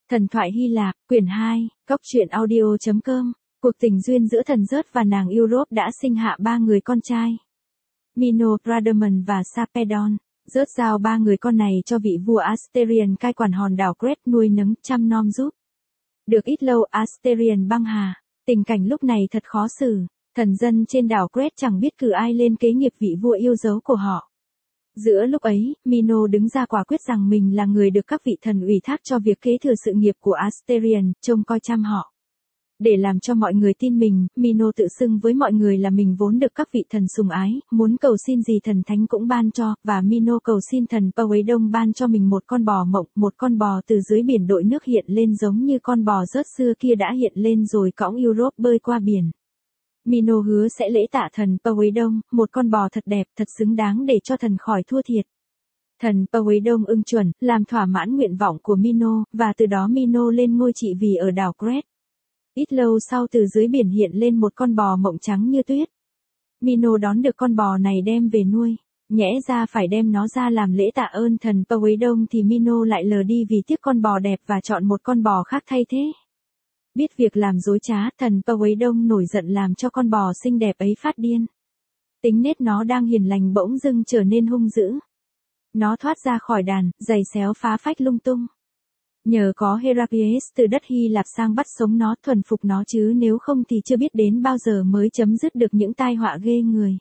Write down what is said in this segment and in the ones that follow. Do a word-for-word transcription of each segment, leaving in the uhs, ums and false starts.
Thần thoại Hy Lạp, quyển hai, góc truyện audio chấm com. Cuộc tình duyên giữa thần Zeus và nàng Europe đã sinh hạ ba người con trai. Mino, Radaman và Sarpedon. Zeus giao ba người con này cho vị vua Asterion cai quản hòn đảo Crete nuôi nấng chăm nom giúp. Được ít lâu Asterion băng hà, tình cảnh lúc này thật khó xử, thần dân trên đảo Crete chẳng biết cử ai lên kế nghiệp vị vua yêu dấu của họ. Giữa lúc ấy, Mino đứng ra quả quyết rằng mình là người được các vị thần ủy thác cho việc kế thừa sự nghiệp của Asterion, trông coi chăm họ. Để làm cho mọi người tin mình, Mino tự xưng với mọi người là mình vốn được các vị thần sùng ái, muốn cầu xin gì thần thánh cũng ban cho, và Mino cầu xin thần Poseidon ban cho mình một con bò mộng, một con bò từ dưới biển đội nước hiện lên giống như con bò rớt xưa kia đã hiện lên rồi cõng Europe bơi qua biển. Mino hứa sẽ lễ tạ thần Poseidon, một con bò thật đẹp, thật xứng đáng để cho thần khỏi thua thiệt. Thần Poseidon ưng chuẩn, làm thỏa mãn nguyện vọng của Mino, và từ đó Mino lên ngôi trị vì ở đảo Crete. Ít lâu sau từ dưới biển hiện lên một con bò mộng trắng như tuyết. Mino đón được con bò này đem về nuôi, nhẽ ra phải đem nó ra làm lễ tạ ơn thần Poseidon thì Mino lại lờ đi vì tiếc con bò đẹp và chọn một con bò khác thay thế. Biết việc làm dối trá, thần Poseidon nổi giận làm cho con bò xinh đẹp ấy phát điên. Tính nết nó đang hiền lành bỗng dưng trở nên hung dữ. Nó thoát ra khỏi đàn, giày xéo phá phách lung tung. Nhờ có Heracles từ đất Hy Lạp sang bắt sống nó, thuần phục nó chứ nếu không thì chưa biết đến bao giờ mới chấm dứt được những tai họa ghê người.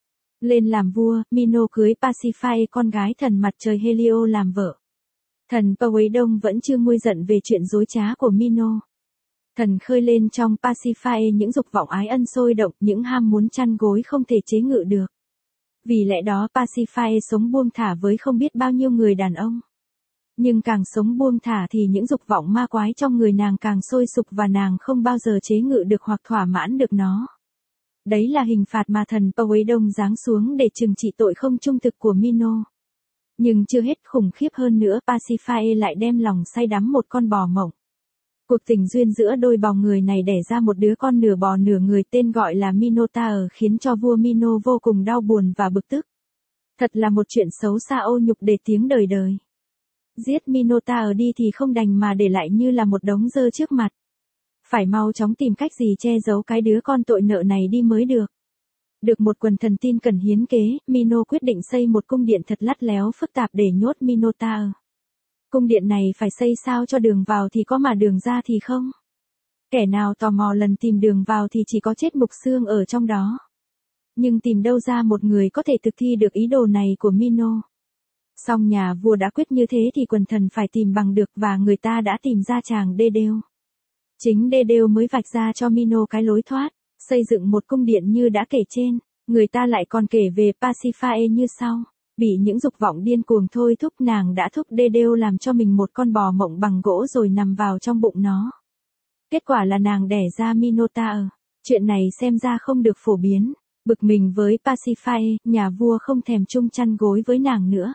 Lên làm vua, Mino cưới Pasiphae con gái thần mặt trời Helio làm vợ. Thần Poseidon vẫn chưa nguôi giận về chuyện dối trá của Mino. Thần khơi lên trong Pasiphae những dục vọng ái ân sôi động, những ham muốn chăn gối không thể chế ngự được. Vì lẽ đó Pasiphae sống buông thả với không biết bao nhiêu người đàn ông. Nhưng càng sống buông thả thì những dục vọng ma quái trong người nàng càng sôi sục và nàng không bao giờ chế ngự được hoặc thỏa mãn được nó. Đấy là hình phạt mà thần Poseidon giáng xuống để trừng trị tội không trung thực của Mino. Nhưng chưa hết khủng khiếp hơn nữa, Pasiphae lại đem lòng say đắm một con bò mộng. Cuộc tình duyên giữa đôi bò người này đẻ ra một đứa con nửa bò nửa người tên gọi là Minotaur khiến cho vua Mino vô cùng đau buồn và bực tức. Thật là một chuyện xấu xa ô nhục để tiếng đời đời. Giết Minotaur đi thì không đành mà để lại như là một đống dơ trước mặt. Phải mau chóng tìm cách gì che giấu cái đứa con tội nợ này đi mới được. Được một quần thần tin cần hiến kế, Mino quyết định xây một cung điện thật lắt léo phức tạp để nhốt Minotaur. Cung điện này phải xây sao cho đường vào thì có mà đường ra thì không. Kẻ nào tò mò lần tìm đường vào thì chỉ có chết mục xương ở trong đó. Nhưng tìm đâu ra một người có thể thực thi được ý đồ này của Mino. Song nhà vua đã quyết như thế thì quần thần phải tìm bằng được và người ta đã tìm ra chàng Dedeo. Chính Dedeo mới vạch ra cho Mino cái lối thoát, xây dựng một cung điện như đã kể trên. Người ta lại còn kể về Pasiphae như sau. Bị những dục vọng điên cuồng thôi thúc nàng đã thúc Dedeo làm cho mình một con bò mộng bằng gỗ rồi nằm vào trong bụng nó. Kết quả là nàng đẻ ra Minotaur. Chuyện này xem ra không được phổ biến. Bực mình với Pasiphae, nhà vua không thèm chung chăn gối với nàng nữa.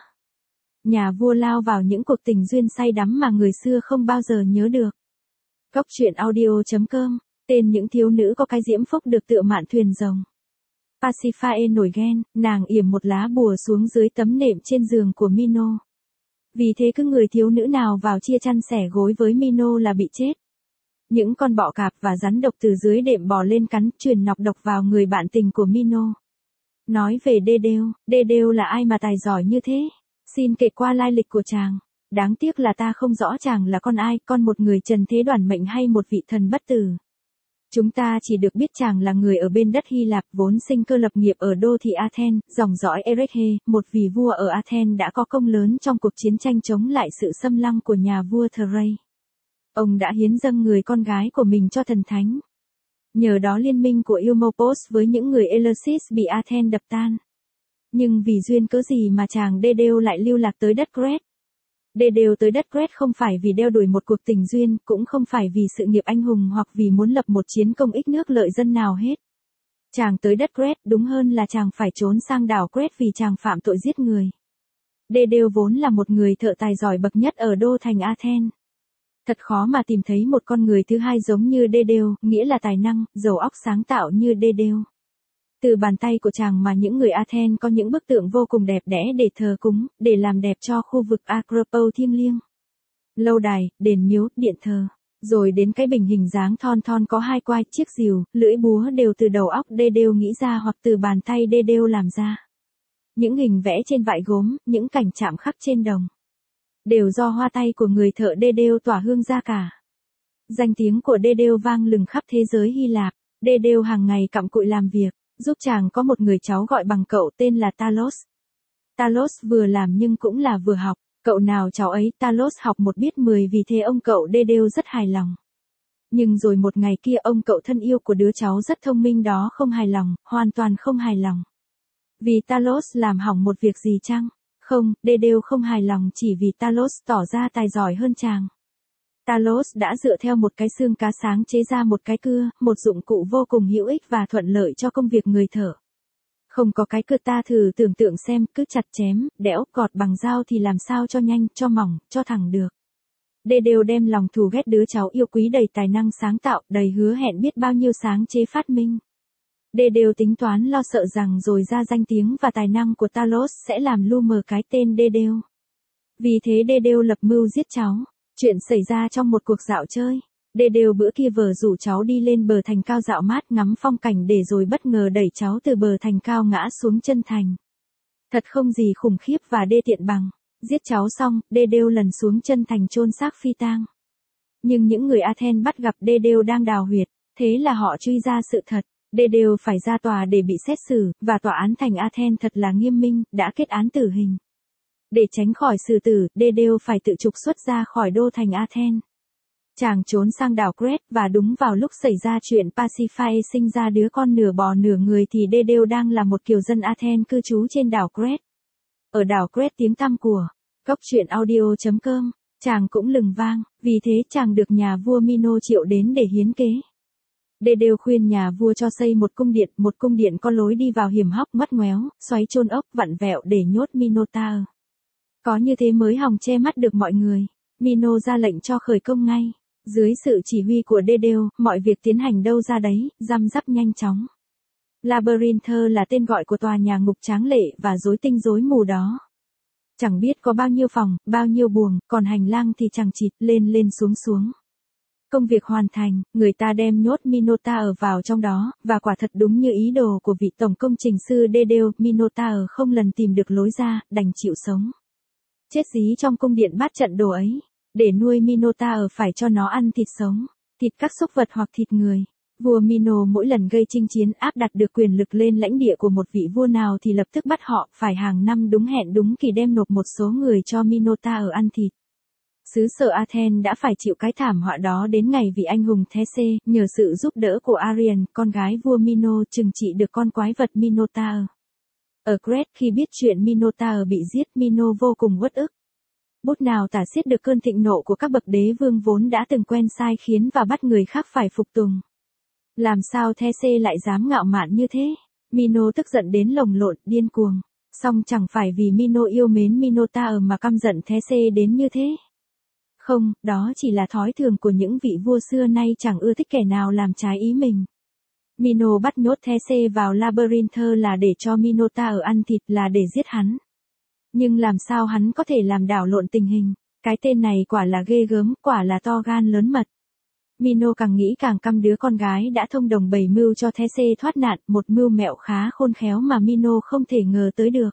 Nhà vua lao vào những cuộc tình duyên say đắm mà người xưa không bao giờ nhớ được. Góc truyện audio chấm com, tên những thiếu nữ có cái diễm phúc được tựa mạn thuyền rồng. Pasiphae nổi ghen, nàng yểm một lá bùa xuống dưới tấm nệm trên giường của Mino. Vì thế cứ người thiếu nữ nào vào chia chăn sẻ gối với Mino là bị chết. Những con bọ cạp và rắn độc từ dưới đệm bò lên cắn truyền nọc độc vào người bạn tình của Mino. Nói về Dedeo, Dedeo là ai mà tài giỏi như thế? Xin kể qua lai lịch của chàng. Đáng tiếc là ta không rõ chàng là con ai, con một người trần thế đoản mệnh hay một vị thần bất tử. Chúng ta chỉ được biết chàng là người ở bên đất Hy Lạp vốn sinh cơ lập nghiệp ở đô thị Athens, dòng dõi Erekhe, một vị vua ở Athens đã có công lớn trong cuộc chiến tranh chống lại sự xâm lăng của nhà vua Thrace. Ông đã hiến dâng người con gái của mình cho thần thánh. Nhờ đó liên minh của Eumolpos với những người Eleusis bị Athens đập tan. Nhưng vì duyên cớ gì mà chàng Dedeo lại lưu lạc tới đất Crete? Dedeo tới đất Crete không phải vì đeo đuổi một cuộc tình duyên, cũng không phải vì sự nghiệp anh hùng hoặc vì muốn lập một chiến công ích nước lợi dân nào hết. Chàng tới đất Crete đúng hơn là chàng phải trốn sang đảo Crete vì chàng phạm tội giết người. Dedeo vốn là một người thợ tài giỏi bậc nhất ở đô thành Athens. Thật khó mà tìm thấy một con người thứ hai giống như Dedeo, nghĩa là tài năng, giàu óc sáng tạo như Dedeo. Từ bàn tay của chàng mà những người Athens có những bức tượng vô cùng đẹp đẽ để thờ cúng, để làm đẹp cho khu vực Acropole thiêng liêng. lâu đài, đền miếu, điện thờ. Rồi đến cái bình hình dáng thon thon có hai quai, chiếc rìu, lưỡi búa đều từ đầu óc đê đêu nghĩ ra hoặc từ bàn tay đê đêu làm ra. Những hình vẽ trên vại gốm, những cảnh chạm khắc trên đồng. Đều do hoa tay của người thợ đê đêu tỏa hương ra cả. Danh tiếng của đê đêu vang lừng khắp thế giới Hy Lạp. Đê đêu hàng ngày cặm cụi làm việc, giúp chàng có một người cháu gọi bằng cậu tên là Talos. Talos vừa làm nhưng cũng là vừa học. Cậu nào cháu ấy Talos học một biết mười vì thế ông cậu đê đêu rất hài lòng. Nhưng rồi một ngày kia ông cậu thân yêu của đứa cháu rất thông minh đó không hài lòng, hoàn toàn không hài lòng. Vì Talos làm hỏng một việc gì chăng? Không, đê đêu không hài lòng chỉ vì Talos tỏ ra tài giỏi hơn chàng. Talos đã dựa theo một cái xương cá sáng chế ra một cái cưa, một dụng cụ vô cùng hữu ích và thuận lợi cho công việc người thợ. Không có cái cưa ta thử tưởng tượng xem, cứ chặt chém, đẽo, gọt bằng dao thì làm sao cho nhanh, cho mỏng, cho thẳng được. Đê đêu đem lòng thù ghét đứa cháu yêu quý đầy tài năng sáng tạo, đầy hứa hẹn biết bao nhiêu sáng chế phát minh. Đê đêu tính toán lo sợ rằng rồi ra danh tiếng và tài năng của Talos sẽ làm lu mờ cái tên đê đêu. Vì thế đê đêu lập mưu giết cháu. Chuyện xảy ra trong một cuộc dạo chơi. Đê đêu bữa kia vờ rủ cháu đi lên bờ thành cao dạo mát ngắm phong cảnh để rồi bất ngờ đẩy cháu từ bờ thành cao ngã xuống chân thành. Thật không gì khủng khiếp và đê tiện bằng. Giết cháu xong, đê đêu lần xuống chân thành chôn xác phi tang. Nhưng những người Athens bắt gặp đê đêu đang đào huyệt, thế là họ truy ra sự thật. Đê đêu phải ra tòa để bị xét xử, và tòa án thành Athens thật là nghiêm minh, đã kết án tử hình. Để tránh khỏi xử tử, đê đêu phải tự trục xuất ra khỏi đô thành Athens. Chàng trốn sang đảo Crete và đúng vào lúc xảy ra chuyện Pasiphae sinh ra đứa con nửa bò nửa người thì đê đêu đang là một kiều dân Athens cư trú trên đảo Crete. Ở đảo Crete tiếng tăm của Cốc truyện audio chấm com, chàng cũng lừng vang, vì thế chàng được nhà vua Mino triệu đến để hiến kế. Đê đêu khuyên nhà vua cho xây một cung điện, một cung điện có lối đi vào hiểm hóc ngoắt ngoéo, xoáy chôn ốc vặn vẹo để nhốt Minotaur. Có như thế mới hòng che mắt được mọi người. Mino ra lệnh cho khởi công ngay. Dưới sự chỉ huy của đê đêu, mọi việc tiến hành đâu ra đấy, răm rắp nhanh chóng. Labyrinth là tên gọi của tòa nhà ngục tráng lệ và rối tinh rối mù đó. Chẳng biết có bao nhiêu phòng, bao nhiêu buồng, còn hành lang thì chẳng chịt, lên lên xuống xuống. Công việc hoàn thành, người ta đem nhốt Minotaur vào trong đó, và quả thật đúng như ý đồ của vị tổng công trình sư đê đêu, Minotaur không lần tìm được lối ra, đành chịu sống. Chết dí trong cung điện bát trận đồ ấy. Để nuôi Minotaur phải cho nó ăn thịt sống, thịt các súc vật hoặc thịt người. Vua Mino mỗi lần gây chinh chiến áp đặt được quyền lực lên lãnh địa của một vị vua nào thì lập tức bắt họ phải hàng năm đúng hẹn đúng kỳ đem nộp một số người cho Minotaur ăn thịt. Xứ sở Athens đã phải chịu cái thảm họa đó đến ngày vị anh hùng These, nhờ sự giúp đỡ của Arian, con gái vua Mino trừng trị được con quái vật Minotaur. Ở Crete khi biết chuyện Minotaur bị giết, Mino vô cùng uất ức. Bút nào tả xiết được cơn thịnh nộ của các bậc đế vương vốn đã từng quen sai khiến và bắt người khác phải phục tùng. Làm sao These lại dám ngạo mạn như thế? Mino tức giận đến lồng lộn, điên cuồng. Song chẳng phải vì Mino yêu mến Minotaur mà căm giận These đến như thế. Không, đó chỉ là thói thường của những vị vua xưa nay chẳng ưa thích kẻ nào làm trái ý mình. Mino bắt nhốt These vào Labyrinth là để cho Minotaur ăn thịt, là để giết hắn. Nhưng làm sao hắn có thể làm đảo lộn tình hình? Cái tên này quả là ghê gớm, quả là to gan lớn mật. Mino càng nghĩ càng căm đứa con gái đã thông đồng bày mưu cho These thoát nạn, một mưu mẹo khá khôn khéo mà Mino không thể ngờ tới được.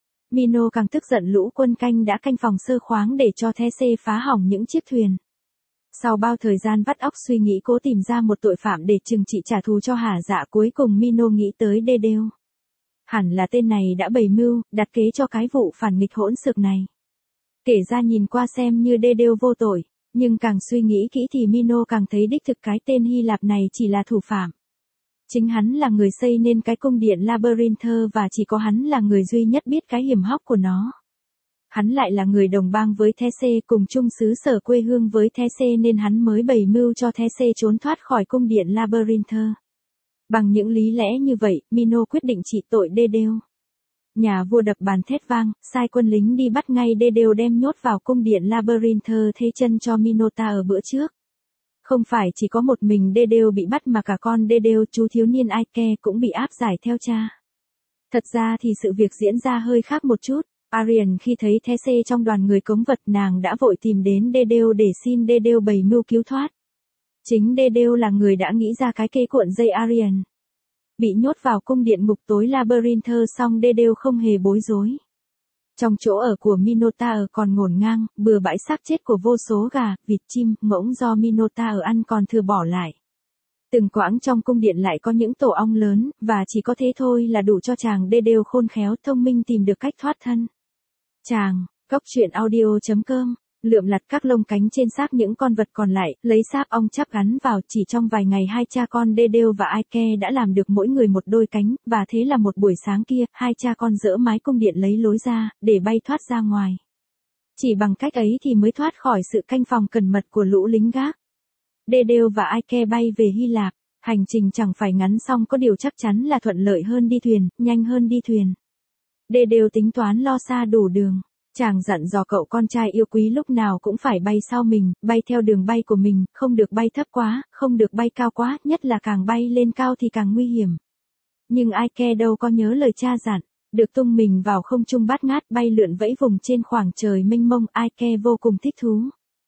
Mino càng tức giận lũ quân canh đã canh phòng sơ khoáng để cho These phá hỏng những chiếc thuyền. Sau bao thời gian vắt óc suy nghĩ cố tìm ra một tội phạm để trừng trị trả thù cho hả dạ, cuối cùng Mino nghĩ tới đê đêu. Hẳn là tên này đã bày mưu, đặt kế cho cái vụ phản nghịch hỗn xược này. Kể ra nhìn qua xem như đê đêu vô tội, nhưng càng suy nghĩ kỹ thì Mino càng thấy đích thực cái tên Hy Lạp này chỉ là thủ phạm. Chính hắn là người xây nên cái cung điện Labyrinth và chỉ có hắn là người duy nhất biết cái hiểm hóc của nó. Hắn lại là người đồng bang với These, cùng chung xứ sở quê hương với These nên hắn mới bày mưu cho These trốn thoát khỏi cung điện Labyrinth. Bằng những lý lẽ như vậy, Mino quyết định trị tội đê đêu. Nhà vua đập bàn thét vang, sai quân lính đi bắt ngay đê đêu đem nhốt vào cung điện Labyrinth thế chân cho Minotaur bữa trước. Không phải chỉ có một mình đê đêu bị bắt mà cả con đê đêu, chú thiếu niên Aike cũng bị áp giải theo cha. Thật ra thì sự việc diễn ra hơi khác một chút. Arian khi thấy These trong đoàn người cống vật nàng đã vội tìm đến Dedeu để xin Dedeu bày mưu cứu thoát. Chính Dedeu là người đã nghĩ ra cái cây cuộn dây Arian. Bị nhốt vào cung điện ngục tối Labyrinth xong Dedeu không hề bối rối. Trong chỗ ở của Minotaur còn ngổn ngang, bừa bãi xác chết của vô số gà, vịt, chim, ngỗng do Minotaur ăn còn thừa bỏ lại. Từng quãng trong cung điện lại có những tổ ong lớn, và chỉ có thế thôi là đủ cho chàng Dedeu khôn khéo thông minh tìm được cách thoát thân. Chàng, Cốc truyện audio chấm com, lượm lặt các lông cánh trên xác những con vật còn lại, lấy xác ong chắp gắn vào, chỉ trong vài ngày hai cha con Dedeu và Aike đã làm được mỗi người một đôi cánh, và thế là một buổi sáng kia, hai cha con dỡ mái cung điện lấy lối ra, để bay thoát ra ngoài. Chỉ bằng cách ấy thì mới thoát khỏi sự canh phòng cẩn mật của lũ lính gác. Dedeu và Aike bay về Hy Lạp, hành trình chẳng phải ngắn song có điều chắc chắn là thuận lợi hơn đi thuyền, nhanh hơn đi thuyền. Dedeu tính toán lo xa đủ đường. Chàng dặn dò cậu con trai yêu quý lúc nào cũng phải bay sau mình, bay theo đường bay của mình, không được bay thấp quá, không được bay cao quá, nhất là càng bay lên cao thì càng nguy hiểm. Nhưng Aike đâu có nhớ lời cha dặn, được tung mình vào không trung bát ngát bay lượn vẫy vùng trên khoảng trời mênh mông, Aike vô cùng thích thú.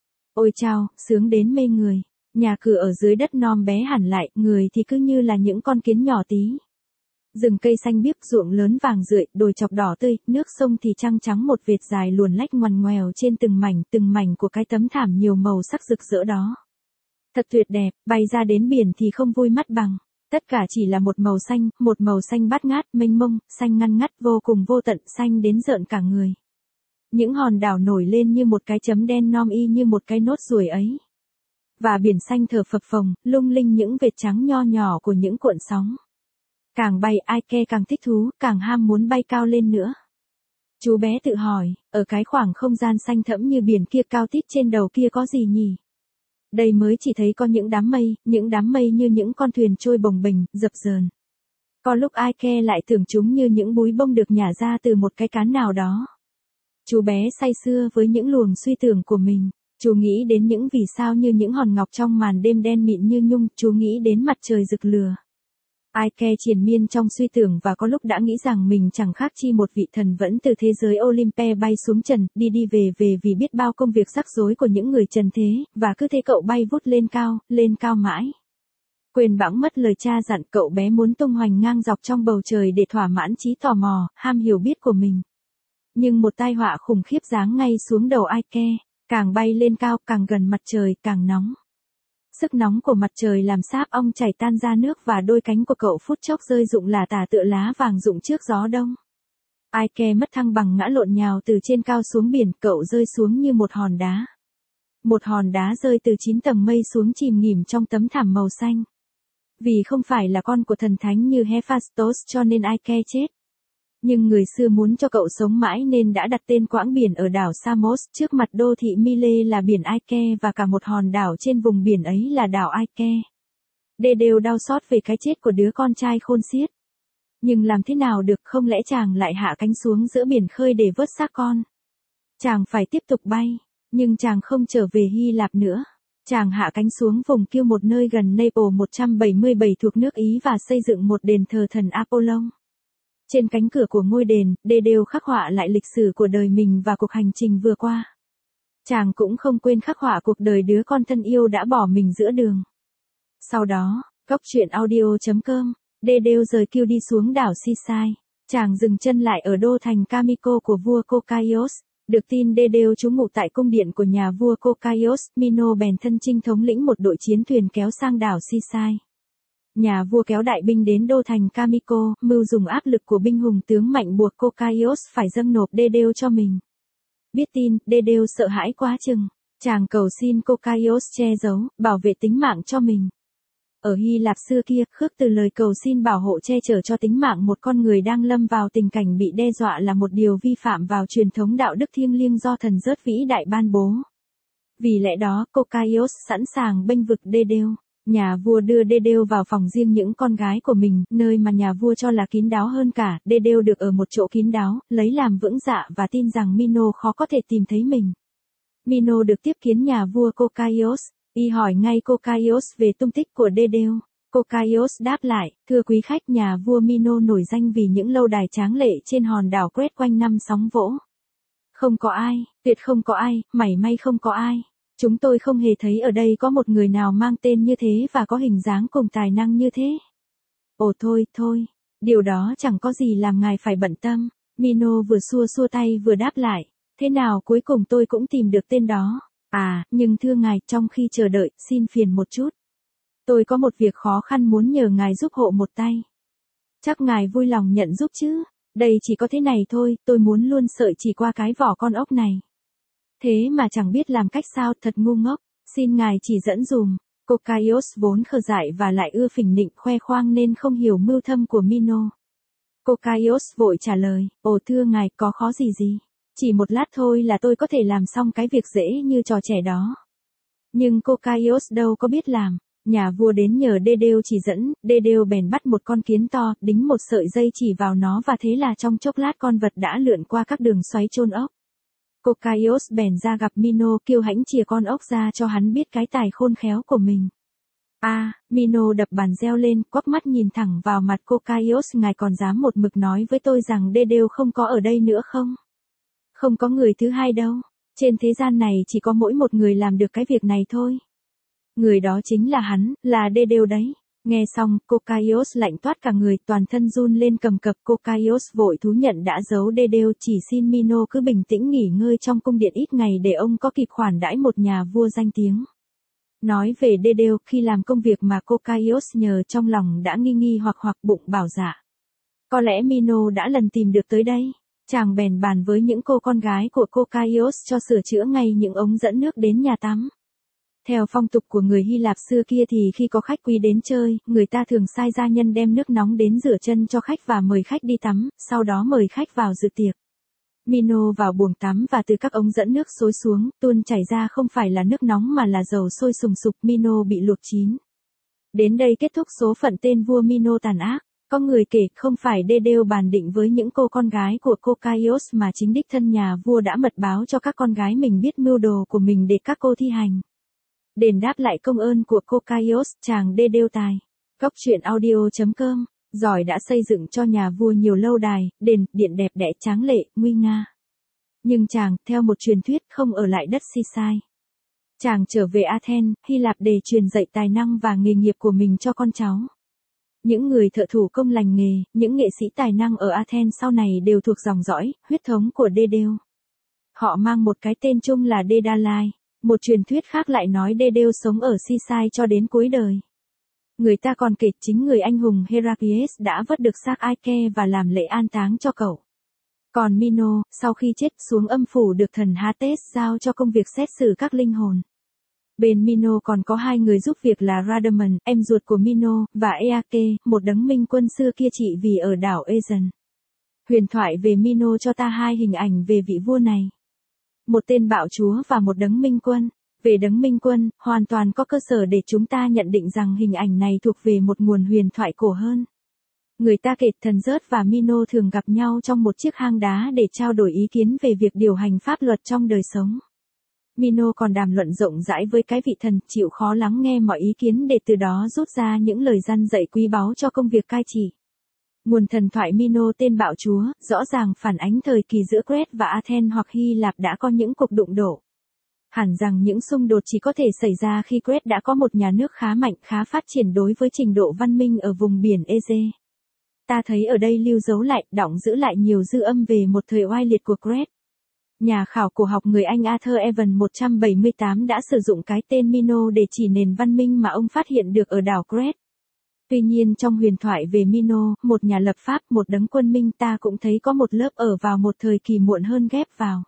Ôi chao, sướng đến mê người, nhà cửa ở dưới đất non bé hẳn lại, người thì cứ như là những con kiến nhỏ tí. Rừng cây xanh biếc, ruộng lớn vàng rượi, đồi chọc đỏ tươi, nước sông thì trăng trắng một vệt dài luồn lách ngoằn ngoèo trên từng mảnh, từng mảnh của cái tấm thảm nhiều màu sắc rực rỡ đó. Thật tuyệt đẹp, bay ra đến biển thì không vui mắt bằng. Tất cả chỉ là một màu xanh, một màu xanh bát ngát, mênh mông, xanh ngăn ngắt vô cùng vô tận, xanh đến rợn cả người. Những hòn đảo nổi lên như một cái chấm đen nom y như một cái nốt ruồi ấy. Và biển xanh thở phập phồng, lung linh những vệt trắng nho nhỏ của những cuộn sóng. Càng bay Aike càng thích thú, càng ham muốn bay cao lên nữa. Chú bé tự hỏi, ở cái khoảng không gian xanh thẫm như biển kia cao tít trên đầu kia có gì nhỉ? Đây mới chỉ thấy có những đám mây, những đám mây như những con thuyền trôi bồng bềnh, dập dờn. Có lúc Aike lại tưởng chúng như những búi bông được nhả ra từ một cái cán nào đó. Chú bé say sưa với những luồng suy tưởng của mình. Chú nghĩ đến những vì sao như những hòn ngọc trong màn đêm đen mịn như nhung, chú nghĩ đến mặt trời rực lửa. Aike triền miên trong suy tưởng và có lúc đã nghĩ rằng mình chẳng khác chi một vị thần vẫn từ thế giới Olympe bay xuống trần, đi đi về về vì biết bao công việc rắc rối của những người trần thế, và cứ thế cậu bay vút lên cao, lên cao mãi. Quên bẵng mất lời cha dặn, cậu bé muốn tung hoành ngang dọc trong bầu trời để thỏa mãn trí tò mò, ham hiểu biết của mình. Nhưng một tai họa khủng khiếp giáng ngay xuống đầu Aike, càng bay lên cao, càng gần mặt trời, càng nóng. Sức nóng của mặt trời làm sáp ong chảy tan ra nước và đôi cánh của cậu phút chốc rơi rụng là tả tựa lá vàng rụng trước gió đông. Aike mất thăng bằng ngã lộn nhào từ trên cao xuống biển, cậu rơi xuống như một hòn đá. Một hòn đá rơi từ chín tầng mây xuống chìm nghỉm trong tấm thảm màu xanh. Vì không phải là con của thần thánh như Hephaestus cho nên Aike chết. Nhưng người xưa muốn cho cậu sống mãi nên đã đặt tên quãng biển ở đảo Samos trước mặt đô thị Mile là biển Aike và cả một hòn đảo trên vùng biển ấy là đảo Aike. Dedeu đau xót về cái chết của đứa con trai khôn xiết. Nhưng làm thế nào được, không lẽ chàng lại hạ cánh xuống giữa biển khơi để vớt xác con? Chàng phải tiếp tục bay, nhưng chàng không trở về Hy Lạp nữa. Chàng hạ cánh xuống vùng Kiêu, một nơi gần Naples một trăm bảy mươi bảy thuộc nước Ý và xây dựng một đền thờ thần Apollon. Trên cánh cửa của ngôi đền, Dedeu khắc họa lại lịch sử của đời mình và cuộc hành trình vừa qua. Chàng cũng không quên khắc họa cuộc đời đứa con thân yêu đã bỏ mình giữa đường. Sau đó, Cốc truyện audio chấm com, Dedeu rời Kiêu đi xuống đảo Sicily. Chàng dừng chân lại ở đô thành Kamiko của vua Kokaios. Được tin Dedeu trú ngụ tại cung điện của nhà vua Kokaios, Mino bèn thân chinh thống lĩnh một đội chiến thuyền kéo sang đảo Sicily. Nhà vua kéo đại binh đến đô thành Kamiko, mưu dùng áp lực của binh hùng tướng mạnh buộc Kokaios phải dâng nộp Dedeu cho mình. Biết tin, Dedeu sợ hãi quá chừng. Chàng cầu xin Kokaios che giấu, bảo vệ tính mạng cho mình. Ở Hy Lạp xưa kia, khước từ lời cầu xin bảo hộ che chở cho tính mạng một con người đang lâm vào tình cảnh bị đe dọa là một điều vi phạm vào truyền thống đạo đức thiêng liêng do thần rớt vĩ đại ban bố. Vì lẽ đó, Kokaios sẵn sàng bênh vực Dedeu. Nhà vua đưa Dedeu vào phòng riêng những con gái của mình, nơi mà nhà vua cho là kín đáo hơn cả. Dedeu được ở một chỗ kín đáo, lấy làm vững dạ và tin rằng Mino khó có thể tìm thấy mình. Mino được tiếp kiến nhà vua Kokaios, y hỏi ngay Kokaios về tung tích của Dedeu. Kokaios đáp lại, thưa quý khách, nhà vua Mino nổi danh vì những lâu đài tráng lệ trên hòn đảo Crete quanh năm sóng vỗ. Không có ai, tuyệt không có ai, mảy may không có ai. Chúng tôi không hề thấy ở đây có một người nào mang tên như thế và có hình dáng cùng tài năng như thế. Ồ thôi, thôi, điều đó chẳng có gì làm ngài phải bận tâm. Mino vừa xua xua tay vừa đáp lại. Thế nào cuối cùng tôi cũng tìm được tên đó. À, nhưng thưa ngài, trong khi chờ đợi, xin phiền một chút. Tôi có một việc khó khăn muốn nhờ ngài giúp hộ một tay. Chắc ngài vui lòng nhận giúp chứ. Đây chỉ có thế này thôi, tôi muốn luôn sợi chỉ qua cái vỏ con ốc này. Thế mà chẳng biết làm cách sao, thật ngu ngốc. Xin ngài chỉ dẫn dùm. Kokaios vốn khờ dại và lại ưa phỉnh nịnh khoe khoang nên không hiểu mưu thâm của Mino. Kokaios vội trả lời, ồ thưa ngài, có khó gì gì. Chỉ một lát thôi là tôi có thể làm xong cái việc dễ như trò trẻ đó. Nhưng Kokaios đâu có biết làm. Nhà vua đến nhờ Dedeo chỉ dẫn, Dedeo bèn bắt một con kiến to, đính một sợi dây chỉ vào nó và thế là trong chốc lát con vật đã lượn qua các đường xoáy chôn ốc. Kokaios bèn ra gặp Mino kiêu hãnh chìa con ốc ra cho hắn biết cái tài khôn khéo của mình. A, à, Mino đập bàn reo lên, quắc mắt nhìn thẳng vào mặt Kokaios, ngài còn dám một mực nói với tôi rằng Dedeo không có ở đây nữa không? Không có người thứ hai đâu, trên thế gian này chỉ có mỗi một người làm được cái việc này thôi. Người đó chính là hắn, là Dedeo đấy. Nghe xong, Kokaios lạnh toát cả người, toàn thân run lên cầm cập. Kokaios vội thú nhận đã giấu Dedeo, chỉ xin Mino cứ bình tĩnh nghỉ ngơi trong cung điện ít ngày để ông có kịp khoản đãi một nhà vua danh tiếng. Nói về Dedeo, khi làm công việc mà Kokaios nhờ trong lòng đã nghi nghi hoặc hoặc bụng bảo dạ. Có lẽ Mino đã lần tìm được tới đây. Chàng bèn bàn với những cô con gái của Kokaios cho sửa chữa ngay những ống dẫn nước đến nhà tắm. Theo phong tục của người Hy Lạp xưa kia thì khi có khách quý đến chơi, người ta thường sai gia nhân đem nước nóng đến rửa chân cho khách và mời khách đi tắm, sau đó mời khách vào dự tiệc. Mino vào buồng tắm và từ các ống dẫn nước xối xuống, tuôn chảy ra không phải là nước nóng mà là dầu sôi sùng sục. Mino bị luộc chín. Đến đây kết thúc số phận tên vua Mino tàn ác. Có người kể không phải Dedeo bàn định với những cô con gái của Kokaios mà chính đích thân nhà vua đã mật báo cho các con gái mình biết mưu đồ của mình để các cô thi hành. Đền đáp lại công ơn của Kokaios, chàng Dedeo tài. Góc truyện audio chấm com, giỏi đã xây dựng cho nhà vua nhiều lâu đài, đền, điện đẹp đẽ tráng lệ, nguy nga. Nhưng chàng, theo một truyền thuyết, không ở lại đất Sisai. Chàng trở về Athens, Hy Lạp để truyền dạy tài năng và nghề nghiệp của mình cho con cháu. Những người thợ thủ công lành nghề, những nghệ sĩ tài năng ở Athens sau này đều thuộc dòng dõi, huyết thống của Dedeo. Họ mang một cái tên chung là Dedalai. Một truyền thuyết khác lại nói Dedeo sống ở Sisai cho đến cuối đời. Người ta còn kể chính người anh hùng Heraclius đã vớt được xác Aike và làm lễ an táng cho cậu. Còn Mino, sau khi chết xuống âm phủ được thần Hades giao cho công việc xét xử các linh hồn. Bên Mino còn có hai người giúp việc là Radaman, em ruột của Mino, và Eake, một đấng minh quân xưa kia trị vì ở đảo Aegean. Huyền thoại về Mino cho ta hai hình ảnh về vị vua này. Một tên bạo chúa và một đấng minh quân. Về đấng minh quân, hoàn toàn có cơ sở để chúng ta nhận định rằng hình ảnh này thuộc về một nguồn huyền thoại cổ hơn. Người ta kể thần Zeus và Mino thường gặp nhau trong một chiếc hang đá để trao đổi ý kiến về việc điều hành pháp luật trong đời sống. Mino còn đàm luận rộng rãi với cái vị thần, chịu khó lắng nghe mọi ý kiến để từ đó rút ra những lời răn dạy quý báu cho công việc cai trị. Nguồn thần thoại Mino tên bạo chúa, rõ ràng phản ánh thời kỳ giữa Crete và Athens hoặc Hy Lạp đã có những cuộc đụng độ. Hẳn rằng những xung đột chỉ có thể xảy ra khi Crete đã có một nhà nước khá mạnh, khá phát triển đối với trình độ văn minh ở vùng biển Ege. Ta thấy ở đây lưu dấu lại, đọng giữ lại nhiều dư âm về một thời oai liệt của Crete. Nhà khảo cổ học người Anh Arthur Evans một trăm bảy mươi tám đã sử dụng cái tên Mino để chỉ nền văn minh mà ông phát hiện được ở đảo Crete. Tuy nhiên trong huyền thoại về Mino, một nhà lập pháp, một đấng quân minh, ta cũng thấy có một lớp ở vào một thời kỳ muộn hơn ghép vào.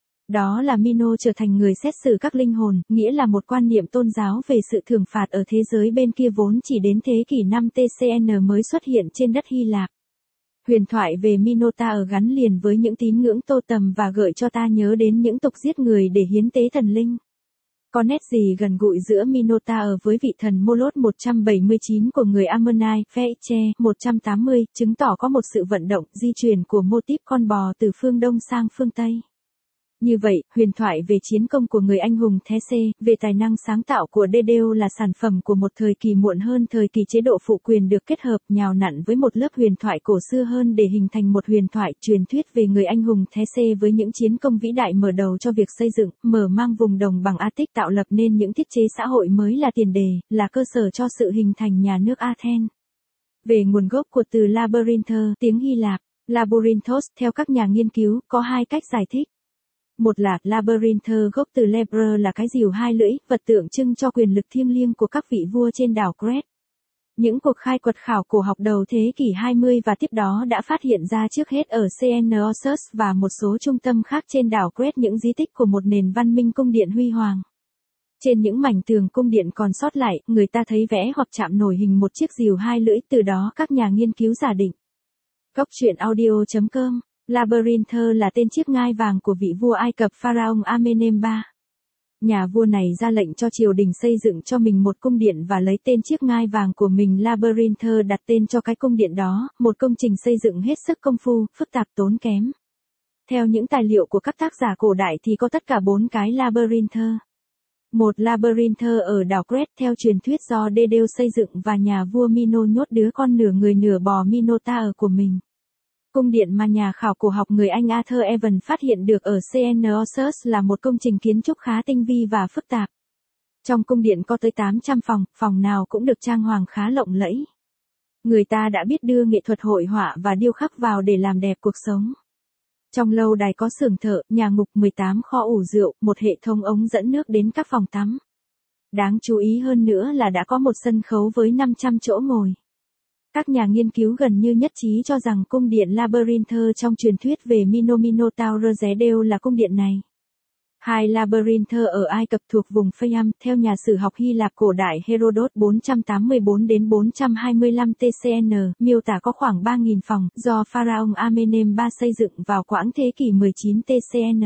Đó là Mino trở thành người xét xử các linh hồn, nghĩa là một quan niệm tôn giáo về sự thưởng phạt ở thế giới bên kia vốn chỉ đến thế kỷ năm tê xê en mới xuất hiện trên đất Hy Lạp. Huyền thoại về Minotaur gắn liền với những tín ngưỡng tô tầm và gợi cho ta nhớ đến những tục giết người để hiến tế thần linh. Có nét gì gần gũi giữa Minotaur với vị thần Moloch một trăm bảy mươi chín của người Ammonite, Pheche một trăm tám mươi, chứng tỏ có một sự vận động, di chuyển của mô típ con bò từ phương Đông sang phương Tây. Như vậy, huyền thoại về chiến công của người anh hùng These, về tài năng sáng tạo của Dedeo là sản phẩm của một thời kỳ muộn hơn thời kỳ chế độ phụ quyền được kết hợp nhào nặn với một lớp huyền thoại cổ xưa hơn để hình thành một huyền thoại truyền thuyết về người anh hùng These với những chiến công vĩ đại mở đầu cho việc xây dựng, mở mang vùng đồng bằng Attic tạo lập nên những thiết chế xã hội mới là tiền đề, là cơ sở cho sự hình thành nhà nước Athens. Về nguồn gốc của từ Labyrinther, tiếng Hy Lạp, Labyrinthos, theo các nhà nghiên cứu, có hai cách giải thích. Một là, Labyrinther gốc từ Lebre là cái rìu hai lưỡi, vật tượng trưng cho quyền lực thiêng liêng của các vị vua trên đảo Crete. Những cuộc khai quật khảo cổ học đầu thế kỷ hai mươi và tiếp đó đã phát hiện ra trước hết ở Cenosus và một số trung tâm khác trên đảo Crete những di tích của một nền văn minh cung điện huy hoàng. Trên những mảnh tường cung điện còn sót lại, người ta thấy vẽ hoặc chạm nổi hình một chiếc rìu hai lưỡi, từ đó các nhà nghiên cứu giả định. Góc truyện audio chấm com Labyrinther là tên chiếc ngai vàng của vị vua Ai Cập Pharaoh Amenem đệ tam. Nhà vua này ra lệnh cho triều đình xây dựng cho mình một cung điện và lấy tên chiếc ngai vàng của mình Labyrinther đặt tên cho cái cung điện đó, một công trình xây dựng hết sức công phu, phức tạp tốn kém. Theo những tài liệu của các tác giả cổ đại thì có tất cả bốn cái Labyrinther. Một Labyrinther ở đảo Crete theo truyền thuyết do Dedeo xây dựng và nhà vua Mino nhốt đứa con nửa người nửa bò Minotaur của mình. Cung điện mà nhà khảo cổ học người Anh Arthur Evans phát hiện được ở Cenosus là một công trình kiến trúc khá tinh vi và phức tạp. Trong cung điện có tới tám trăm phòng, phòng nào cũng được trang hoàng khá lộng lẫy. Người ta đã biết đưa nghệ thuật hội họa và điêu khắc vào để làm đẹp cuộc sống. Trong lâu đài có xưởng thợ, nhà ngục, mười tám kho ủ rượu, một hệ thống ống dẫn nước đến các phòng tắm. Đáng chú ý hơn nữa là đã có một sân khấu với năm trăm chỗ ngồi. Các nhà nghiên cứu gần như nhất trí cho rằng cung điện Labyrinther trong truyền thuyết về Mino Minotaur Dedeo là cung điện này. Hai Labyrinther ở Ai Cập thuộc vùng Phaeum, theo nhà sử học Hy Lạp cổ đại Herodot bốn trăm tám mươi tư đến bốn trăm hai mươi lăm tê xê en, miêu tả có khoảng ba nghìn phòng, do Pharaoh Amenem đệ tam xây dựng vào quãng thế kỷ mười chín tê xê en.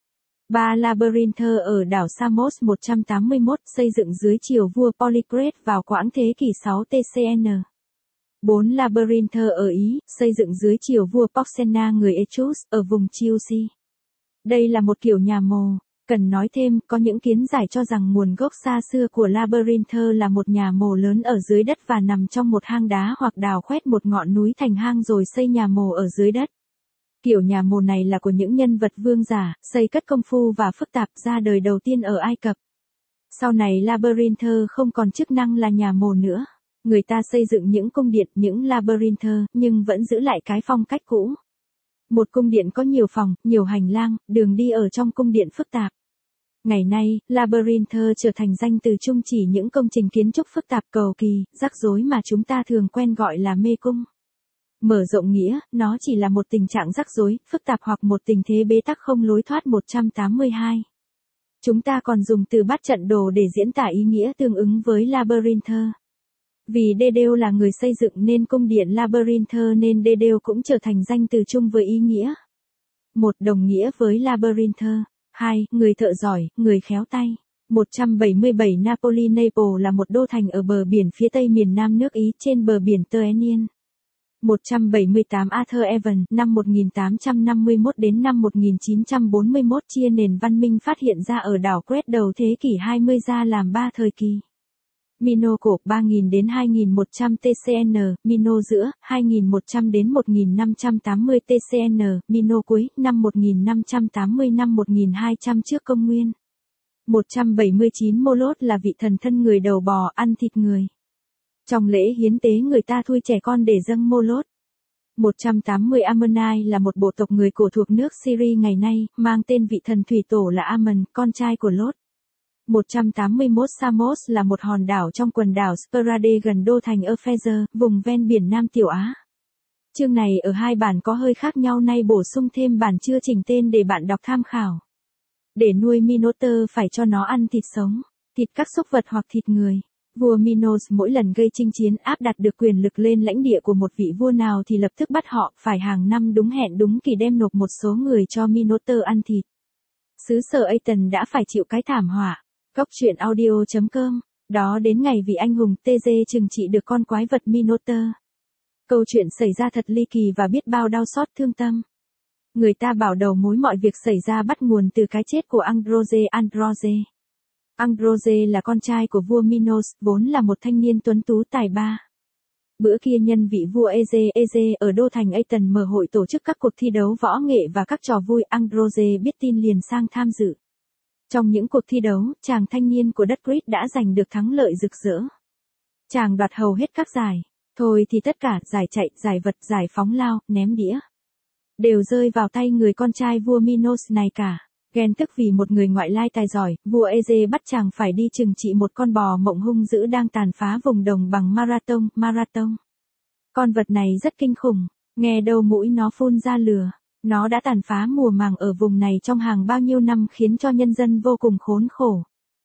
Ba Labyrinther ở đảo Samos một trăm tám mươi mốt xây dựng dưới triều vua Polycrate vào quãng thế kỷ sáu tê xê en. Bốn Labyrinther ở Ý, xây dựng dưới triều vua Porsena người Etrus, ở vùng Chiusi. Đây là một kiểu nhà mồ. Cần nói thêm, có những kiến giải cho rằng nguồn gốc xa xưa của Labyrinther là một nhà mồ lớn ở dưới đất và nằm trong một hang đá hoặc đào khoét một ngọn núi thành hang rồi xây nhà mồ ở dưới đất. Kiểu nhà mồ này là của những nhân vật vương giả, xây cất công phu và phức tạp, ra đời đầu tiên ở Ai Cập. Sau này Labyrinther không còn chức năng là nhà mồ nữa. Người ta xây dựng những cung điện, những Labyrinther, nhưng vẫn giữ lại cái phong cách cũ. Một cung điện có nhiều phòng, nhiều hành lang, đường đi ở trong cung điện phức tạp. Ngày nay, Labyrinther trở thành danh từ chung chỉ những công trình kiến trúc phức tạp cầu kỳ, rắc rối mà chúng ta thường quen gọi là mê cung. Mở rộng nghĩa, nó chỉ là một tình trạng rắc rối, phức tạp hoặc một tình thế bế tắc không lối thoát. Một trăm tám mươi hai. Chúng ta còn dùng từ bát trận đồ để diễn tả ý nghĩa tương ứng với Labyrinther. Vì Dedeo là người xây dựng nên cung điện Labyrinther nên Dedeo cũng trở thành danh từ chung với ý nghĩa. Một đồng nghĩa với Labyrinther. Hai, người thợ giỏi, người khéo tay. một trăm bảy mươi bảy Napoli Naples là một đô thành ở bờ biển phía tây miền nam nước Ý trên bờ biển Tyrrhenian. một trăm bảy mươi tám Arthur Evans, năm một nghìn tám trăm năm mươi mốt đến năm một nghìn chín trăm bốn mươi mốt chia nền văn minh phát hiện ra ở đảo Crete đầu thế kỷ hai mươi ra làm ba thời kỳ. Mino cổ ba nghìn đến hai nghìn một trăm tê xê en, Mino giữa hai nghìn một trăm đến một nghìn năm trăm tám mươi tê xê en, Mino cuối năm một nghìn năm trăm tám mươi năm một nghìn hai trăm trước công nguyên. một trăm bảy mươi chín Moloch là vị thần thân người đầu bò ăn thịt người. Trong lễ hiến tế người ta thui trẻ con để dâng Moloch. một trăm tám mươi Ammonite là một bộ tộc người cổ thuộc nước Syria ngày nay, mang tên vị thần thủy tổ là Ammon, con trai của Lot. một trăm tám mươi mốt Samos là một hòn đảo trong quần đảo Sporade gần đô thành Ephesus, vùng ven biển Nam Tiểu Á. Chương này ở hai bản có hơi khác nhau, nay bổ sung thêm bản chưa chỉnh tên để bạn đọc tham khảo. Để nuôi Minotaur phải cho nó ăn thịt sống, thịt các súc vật hoặc thịt người. Vua Minos mỗi lần gây chinh chiến áp đặt được quyền lực lên lãnh địa của một vị vua nào thì lập tức bắt họ phải hàng năm đúng hẹn đúng kỳ đem nộp một số người cho Minotaur ăn thịt. Xứ sở Aten đã phải chịu cái thảm họa. Góc truyện audio chấm com. Đó đến ngày vị anh hùng tê dê trừng trị được con quái vật Minotaur. Câu chuyện xảy ra thật ly kỳ và biết bao đau xót thương tâm. Người ta bảo đầu mối mọi việc xảy ra bắt nguồn từ cái chết của Androge Androge. Androge là con trai của vua Minos, vốn là một thanh niên tuấn tú tài ba. Bữa kia nhân vị vua Eze Eze ở đô thành Athens mở hội tổ chức các cuộc thi đấu võ nghệ và các trò vui. Androge biết tin liền sang tham dự. Trong những cuộc thi đấu, chàng thanh niên của đất Crete đã giành được thắng lợi rực rỡ. Chàng đoạt hầu hết các giải. Thôi thì tất cả, giải chạy, giải vật, giải phóng lao, ném đĩa, đều rơi vào tay người con trai vua Minos này cả. Ghen tức vì một người ngoại lai tài giỏi, vua Eze bắt chàng phải đi trừng trị một con bò mộng hung dữ đang tàn phá vùng đồng bằng Marathon, Marathon. Con vật này rất kinh khủng, nghe đầu mũi nó phun ra lửa. Nó đã tàn phá mùa màng ở vùng này trong hàng bao nhiêu năm khiến cho nhân dân vô cùng khốn khổ.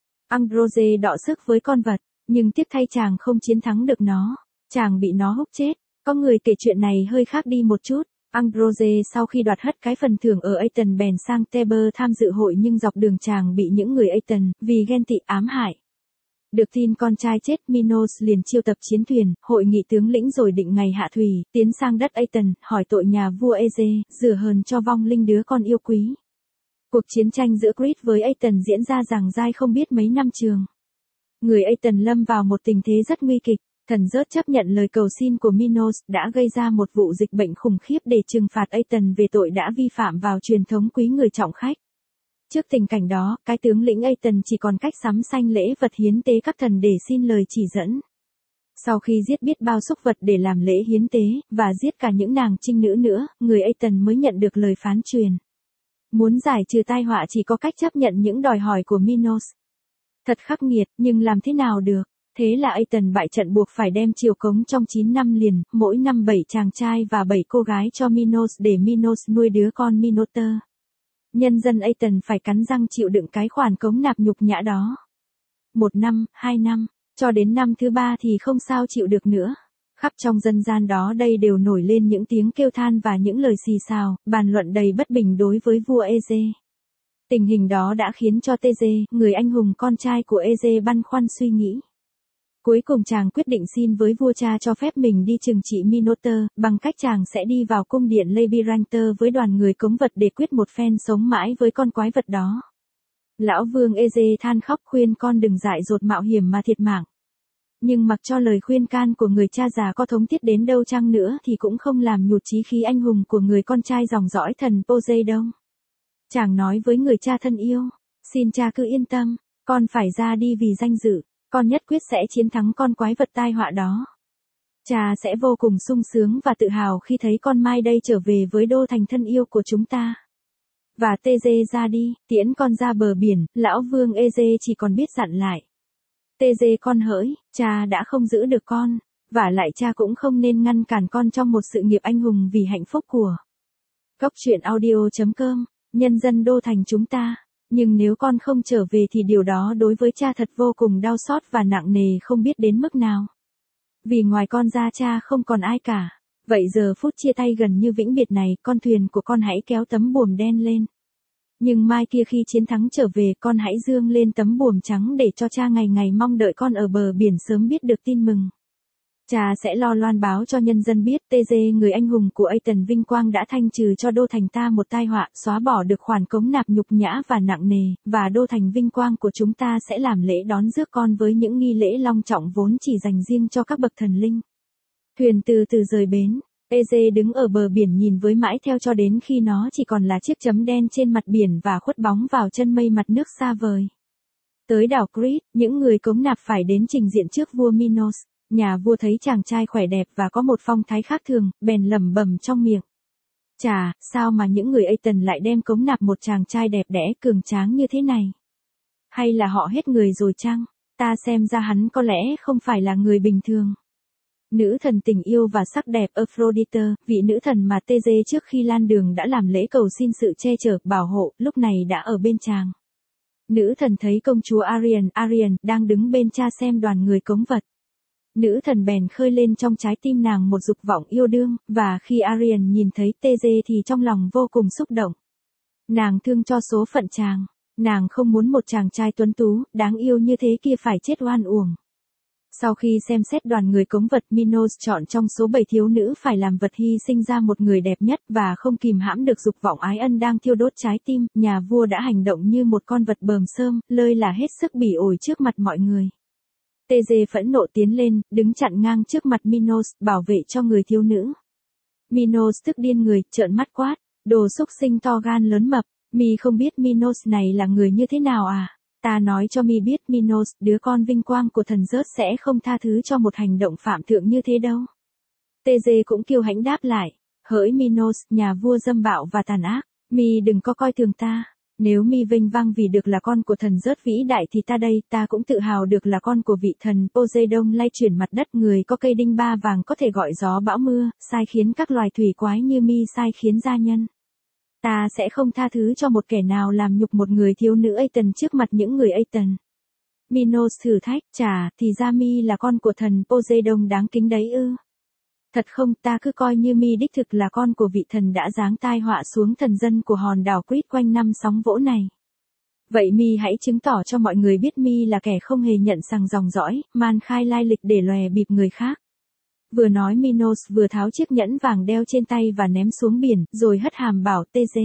Androge đọ sức với con vật, nhưng tiếc thay chàng không chiến thắng được nó. Chàng bị nó húc chết. Có người kể chuyện này hơi khác đi một chút. Androge sau khi đoạt hết cái phần thưởng ở Athens bèn sang Thebe tham dự hội, nhưng dọc đường chàng bị những người Athens vì ghen tị ám hại. Được tin con trai chết, Minos liền chiêu tập chiến thuyền, hội nghị tướng lĩnh rồi định ngày hạ thủy, tiến sang đất Athens, hỏi tội nhà vua Eze, rửa hờn cho vong linh đứa con yêu quý. Cuộc chiến tranh giữa Crete với Athens diễn ra giằng dai không biết mấy năm trường. Người Athens lâm vào một tình thế rất nguy kịch. Thần Zeus chấp nhận lời cầu xin của Minos, đã gây ra một vụ dịch bệnh khủng khiếp để trừng phạt Athens về tội đã vi phạm vào truyền thống quý người trọng khách. Trước tình cảnh đó, cái tướng lĩnh Athens chỉ còn cách sắm sanh lễ vật hiến tế các thần để xin lời chỉ dẫn. Sau khi giết biết bao súc vật để làm lễ hiến tế, và giết cả những nàng trinh nữ nữa, người Athens mới nhận được lời phán truyền. Muốn giải trừ tai họa chỉ có cách chấp nhận những đòi hỏi của Minos. Thật khắc nghiệt, nhưng làm thế nào được? Thế là Athens bại trận buộc phải đem triều cống trong chín năm liền, mỗi năm bảy chàng trai và bảy cô gái cho Minos để Minos nuôi đứa con Minotaur. Nhân dân Athens phải cắn răng chịu đựng cái khoản cống nạp nhục nhã đó. Một năm, hai năm, cho đến năm thứ ba thì không sao chịu được nữa. Khắp trong dân gian đó đây đều nổi lên những tiếng kêu than và những lời xì xào, bàn luận đầy bất bình đối với vua Eze. Tình hình đó đã khiến cho Theze, người anh hùng con trai của Eze băn khoăn suy nghĩ. Cuối cùng chàng quyết định xin với vua cha cho phép mình đi trừng trị Minotaur, bằng cách chàng sẽ đi vào cung điện Labyrinthe với đoàn người cống vật để quyết một phen sống mãi với con quái vật đó. Lão vương Eze than khóc khuyên con đừng dại dột mạo hiểm mà thiệt mạng. Nhưng mặc cho lời khuyên can của người cha già có thống thiết đến đâu chăng nữa thì cũng không làm nhụt chí khí anh hùng của người con trai dòng dõi thần Poseidon. Chàng nói với người cha thân yêu, xin cha cứ yên tâm, con phải ra đi vì danh dự. Con nhất quyết sẽ chiến thắng con quái vật tai họa đó. Cha sẽ vô cùng sung sướng và tự hào khi thấy con mai đây trở về với đô thành thân yêu của chúng ta. Và Theze ra đi, tiễn con ra bờ biển, lão vương Eze chỉ còn biết dặn lại. Theze con hỡi, cha đã không giữ được con, và lại cha cũng không nên ngăn cản con trong một sự nghiệp anh hùng vì hạnh phúc của. Góc truyện audio chấm com, nhân dân đô thành chúng ta. Nhưng nếu con không trở về thì điều đó đối với cha thật vô cùng đau xót và nặng nề không biết đến mức nào. Vì ngoài con ra cha không còn ai cả. Vậy giờ phút chia tay gần như vĩnh biệt này, con thuyền của con hãy kéo tấm buồm đen lên. Nhưng mai kia khi chiến thắng trở về, con hãy dương lên tấm buồm trắng để cho cha ngày ngày mong đợi con ở bờ biển sớm biết được tin mừng. Cha sẽ lo loan báo cho nhân dân biết Theze, người anh hùng của Athens vinh quang đã thanh trừ cho đô thành ta một tai họa, xóa bỏ được khoản cống nạp nhục nhã và nặng nề, và đô thành vinh quang của chúng ta sẽ làm lễ đón rước con với những nghi lễ long trọng vốn chỉ dành riêng cho các bậc thần linh. Thuyền từ từ rời bến, Eze đứng ở bờ biển nhìn với mãi theo cho đến khi nó chỉ còn là chiếc chấm đen trên mặt biển và khuất bóng vào chân mây mặt nước xa vời. Tới đảo Crete, những người cống nạp phải đến trình diện trước vua Minos. Nhà vua thấy chàng trai khỏe đẹp và có một phong thái khác thường, bèn lẩm bẩm trong miệng. Chà, sao mà những người Athens lại đem cống nạp một chàng trai đẹp đẽ cường tráng như thế này? Hay là họ hết người rồi chăng? Ta xem ra hắn có lẽ không phải là người bình thường. Nữ thần tình yêu và sắc đẹp Aphrodite, vị nữ thần mà Theze trước khi lan đường đã làm lễ cầu xin sự che chở, bảo hộ, lúc này đã ở bên chàng. Nữ thần thấy công chúa Arian, Arian đang đứng bên cha xem đoàn người cống vật. Nữ thần bèn khơi lên trong trái tim nàng một dục vọng yêu đương, và khi Arian nhìn thấy Theze thì trong lòng vô cùng xúc động. Nàng thương cho số phận chàng, nàng không muốn một chàng trai tuấn tú, đáng yêu như thế kia phải chết oan uổng. Sau khi xem xét đoàn người cống vật, Minos chọn trong số bảy thiếu nữ phải làm vật hy sinh ra một người đẹp nhất và không kìm hãm được dục vọng ái ân đang thiêu đốt trái tim, nhà vua đã hành động như một con vật bờm sơm, lơi là hết sức bỉ ổi trước mặt mọi người. tê giê phẫn nộ tiến lên, đứng chặn ngang trước mặt Minos, bảo vệ cho người thiếu nữ. Minos tức điên người, trợn mắt quát, đồ xúc sinh to gan lớn mập, mi không biết Minos này là người như thế nào à? Ta nói cho mi biết Minos, đứa con vinh quang của thần rớt sẽ không tha thứ cho một hành động phạm thượng như thế đâu. tê giê cũng kiêu hãnh đáp lại, hỡi Minos, nhà vua dâm bạo và tàn ác, mi đừng có coi thường ta. Nếu mi vinh vang vì được là con của thần rớt vĩ đại thì ta đây, ta cũng tự hào được là con của vị thần Poseidon lay chuyển mặt đất, người có cây đinh ba vàng có thể gọi gió bão mưa, sai khiến các loài thủy quái như mi sai khiến gia nhân. Ta sẽ không tha thứ cho một kẻ nào làm nhục một người thiếu nữ Aten trước mặt những người Aten. Minos thử thách, chà, thì ra mi là con của thần Poseidon đáng kính đấy ư. Thật không, ta cứ coi như mi đích thực là con của vị thần đã giáng tai họa xuống thần dân của hòn đảo Crete quanh năm sóng vỗ này. Vậy mi hãy chứng tỏ cho mọi người biết mi là kẻ không hề nhận sằng dòng dõi, man khai lai lịch để lòe bịp người khác. Vừa nói Minos vừa tháo chiếc nhẫn vàng đeo trên tay và ném xuống biển, rồi hất hàm bảo tê giê.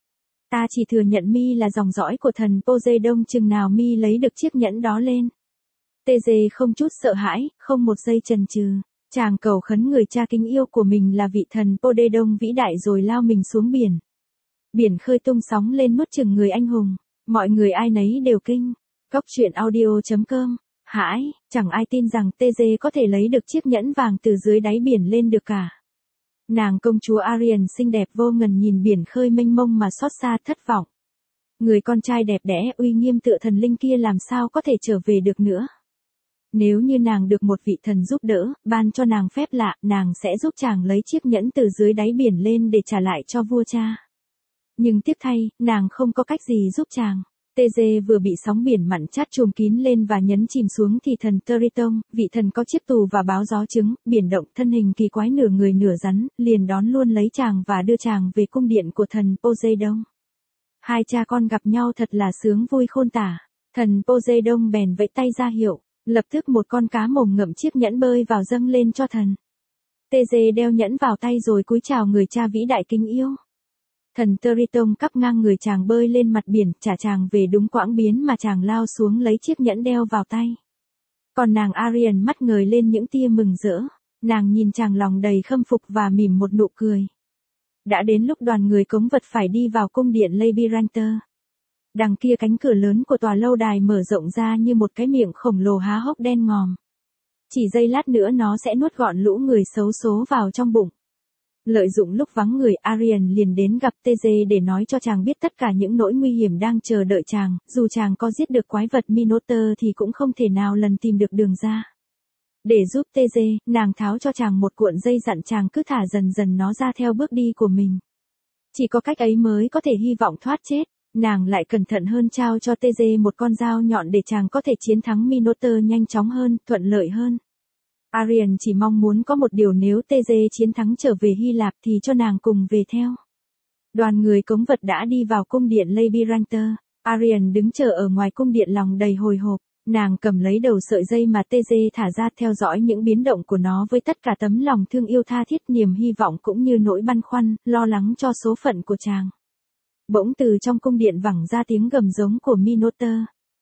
Ta chỉ thừa nhận mi là dòng dõi của thần Poseidon chừng nào mi lấy được chiếc nhẫn đó lên. tê giê không chút sợ hãi, không một giây chần chừ. Chàng cầu khấn người cha kính yêu của mình là vị thần Poseidon vĩ đại rồi lao mình xuống biển. Biển khơi tung sóng lên nuốt chửng người anh hùng. Mọi người ai nấy đều kinh. Góc truyện audio chấm com. Hãi, chẳng ai tin rằng tê giê có thể lấy được chiếc nhẫn vàng từ dưới đáy biển lên được cả. Nàng công chúa Ariel xinh đẹp vô ngần nhìn biển khơi mênh mông mà xót xa thất vọng. Người con trai đẹp đẽ uy nghiêm tựa thần linh kia làm sao có thể trở về được nữa. Nếu như nàng được một vị thần giúp đỡ, ban cho nàng phép lạ, nàng sẽ giúp chàng lấy chiếc nhẫn từ dưới đáy biển lên để trả lại cho vua cha. Nhưng tiếc thay, nàng không có cách gì giúp chàng. tê giê vừa bị sóng biển mặn chát trùm kín lên và nhấn chìm xuống thì thần Triton, vị thần có chiếc tù và báo gió trứng, biển động thân hình kỳ quái nửa người nửa rắn, liền đón luôn lấy chàng và đưa chàng về cung điện của thần Poseidon. Hai cha con gặp nhau thật là sướng vui khôn tả. Thần Poseidon bèn vẫy tay ra hiệu. Lập tức một con cá mồm ngậm chiếc nhẫn bơi vào dâng lên cho thần. tê giê đeo nhẫn vào tay rồi cúi chào người cha vĩ đại kính yêu. Thần Triton cắp ngang người chàng bơi lên mặt biển, trả chàng về đúng quãng biến mà chàng lao xuống lấy chiếc nhẫn đeo vào tay. Còn nàng Ariel mắt ngời lên những tia mừng rỡ. Nàng nhìn chàng lòng đầy khâm phục và mỉm một nụ cười. Đã đến lúc đoàn người cống vật phải đi vào cung điện Labyrinth. Đằng kia cánh cửa lớn của tòa lâu đài mở rộng ra như một cái miệng khổng lồ há hốc đen ngòm. Chỉ giây lát nữa nó sẽ nuốt gọn lũ người xấu số vào trong bụng. Lợi dụng lúc vắng người, Ariel liền đến gặp tê giê để nói cho chàng biết tất cả những nỗi nguy hiểm đang chờ đợi chàng, dù chàng có giết được quái vật Minotaur thì cũng không thể nào lần tìm được đường ra. Để giúp tê giê, nàng tháo cho chàng một cuộn dây dặn chàng cứ thả dần dần nó ra theo bước đi của mình. Chỉ có cách ấy mới có thể hy vọng thoát chết. Nàng lại cẩn thận hơn trao cho tê giê một con dao nhọn để chàng có thể chiến thắng Minotaur nhanh chóng hơn, thuận lợi hơn. Ariel chỉ mong muốn có một điều, nếu tê giê chiến thắng trở về Hy Lạp thì cho nàng cùng về theo. Đoàn người cống vật đã đi vào cung điện Labyrinth. Ariel đứng chờ ở ngoài cung điện lòng đầy hồi hộp. Nàng cầm lấy đầu sợi dây mà tê giê thả ra, theo dõi những biến động của nó với tất cả tấm lòng thương yêu tha thiết, niềm hy vọng cũng như nỗi băn khoăn, lo lắng cho số phận của chàng. Bỗng từ trong cung điện vẳng ra tiếng gầm giống của Minotaur.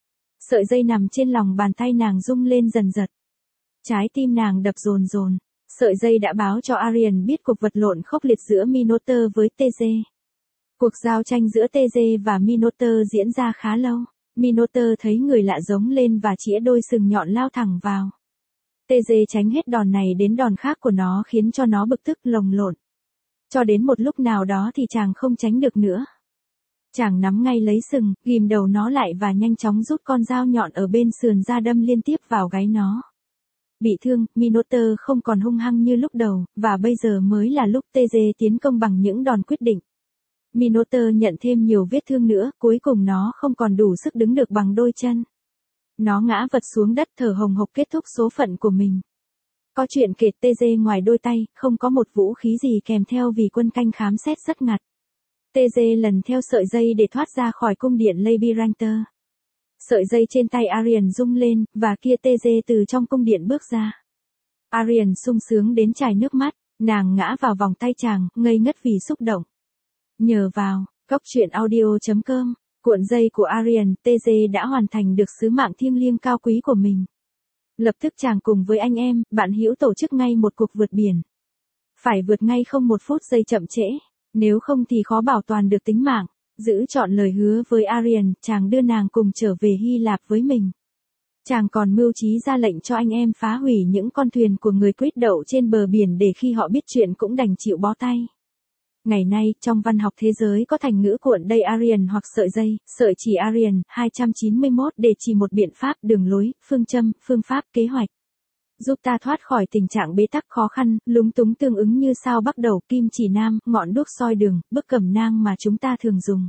Sợi dây nằm trên lòng bàn tay nàng rung lên dần dật. Trái tim nàng đập dồn dồn. Sợi dây đã báo cho Ariel biết cuộc vật lộn khốc liệt giữa Minotaur với tê giê. Cuộc giao tranh giữa tê giê và Minotaur diễn ra khá lâu. Minotaur thấy người lạ giống lên và chĩa đôi sừng nhọn lao thẳng vào. tê giê tránh hết đòn này đến đòn khác của nó khiến cho nó bực tức lồng lộn. Cho đến một lúc nào đó thì chàng không tránh được nữa. Chàng nắm ngay lấy sừng, ghim đầu nó lại và nhanh chóng rút con dao nhọn ở bên sườn ra đâm liên tiếp vào gáy nó. Bị thương, Minotaur không còn hung hăng như lúc đầu, và bây giờ mới là lúc tê giê tiến công bằng những đòn quyết định. Minotaur nhận thêm nhiều vết thương nữa, cuối cùng nó không còn đủ sức đứng được bằng đôi chân. Nó ngã vật xuống đất thở hồng hộc kết thúc số phận của mình. Có chuyện kể, tê giê ngoài đôi tay, không có một vũ khí gì kèm theo vì quân canh khám xét rất ngặt. tê giê lần theo sợi dây để thoát ra khỏi cung điện Labyrinth. Sợi dây trên tay Arian rung lên, và kia tê dê từ trong cung điện bước ra. Arian sung sướng đến chảy nước mắt, nàng ngã vào vòng tay chàng, ngây ngất vì xúc động. Nhờ vào, cốc truyện audio chấm com, cuộn dây của Arian, tê dê đã hoàn thành được sứ mạng thiêng liêng cao quý của mình. Lập tức chàng cùng với anh em, bạn hữu tổ chức ngay một cuộc vượt biển. Phải vượt ngay không một phút giây chậm trễ, nếu không thì khó bảo toàn được tính mạng. Giữ trọn lời hứa với Arian, chàng đưa nàng cùng trở về Hy Lạp với mình. Chàng còn mưu trí ra lệnh cho anh em phá hủy những con thuyền của người Crete đậu trên bờ biển để khi họ biết chuyện cũng đành chịu bó tay. Ngày nay, trong văn học thế giới có thành ngữ cuộn dây Arian hoặc sợi dây, sợi chỉ Arian, hai trăm chín mươi mốt để chỉ một biện pháp, đường lối, phương châm, phương pháp, kế hoạch. Giúp ta thoát khỏi tình trạng bế tắc khó khăn, lúng túng tương ứng như sao bắt đầu, kim chỉ nam, ngọn đuốc soi đường, bức cẩm nang mà chúng ta thường dùng.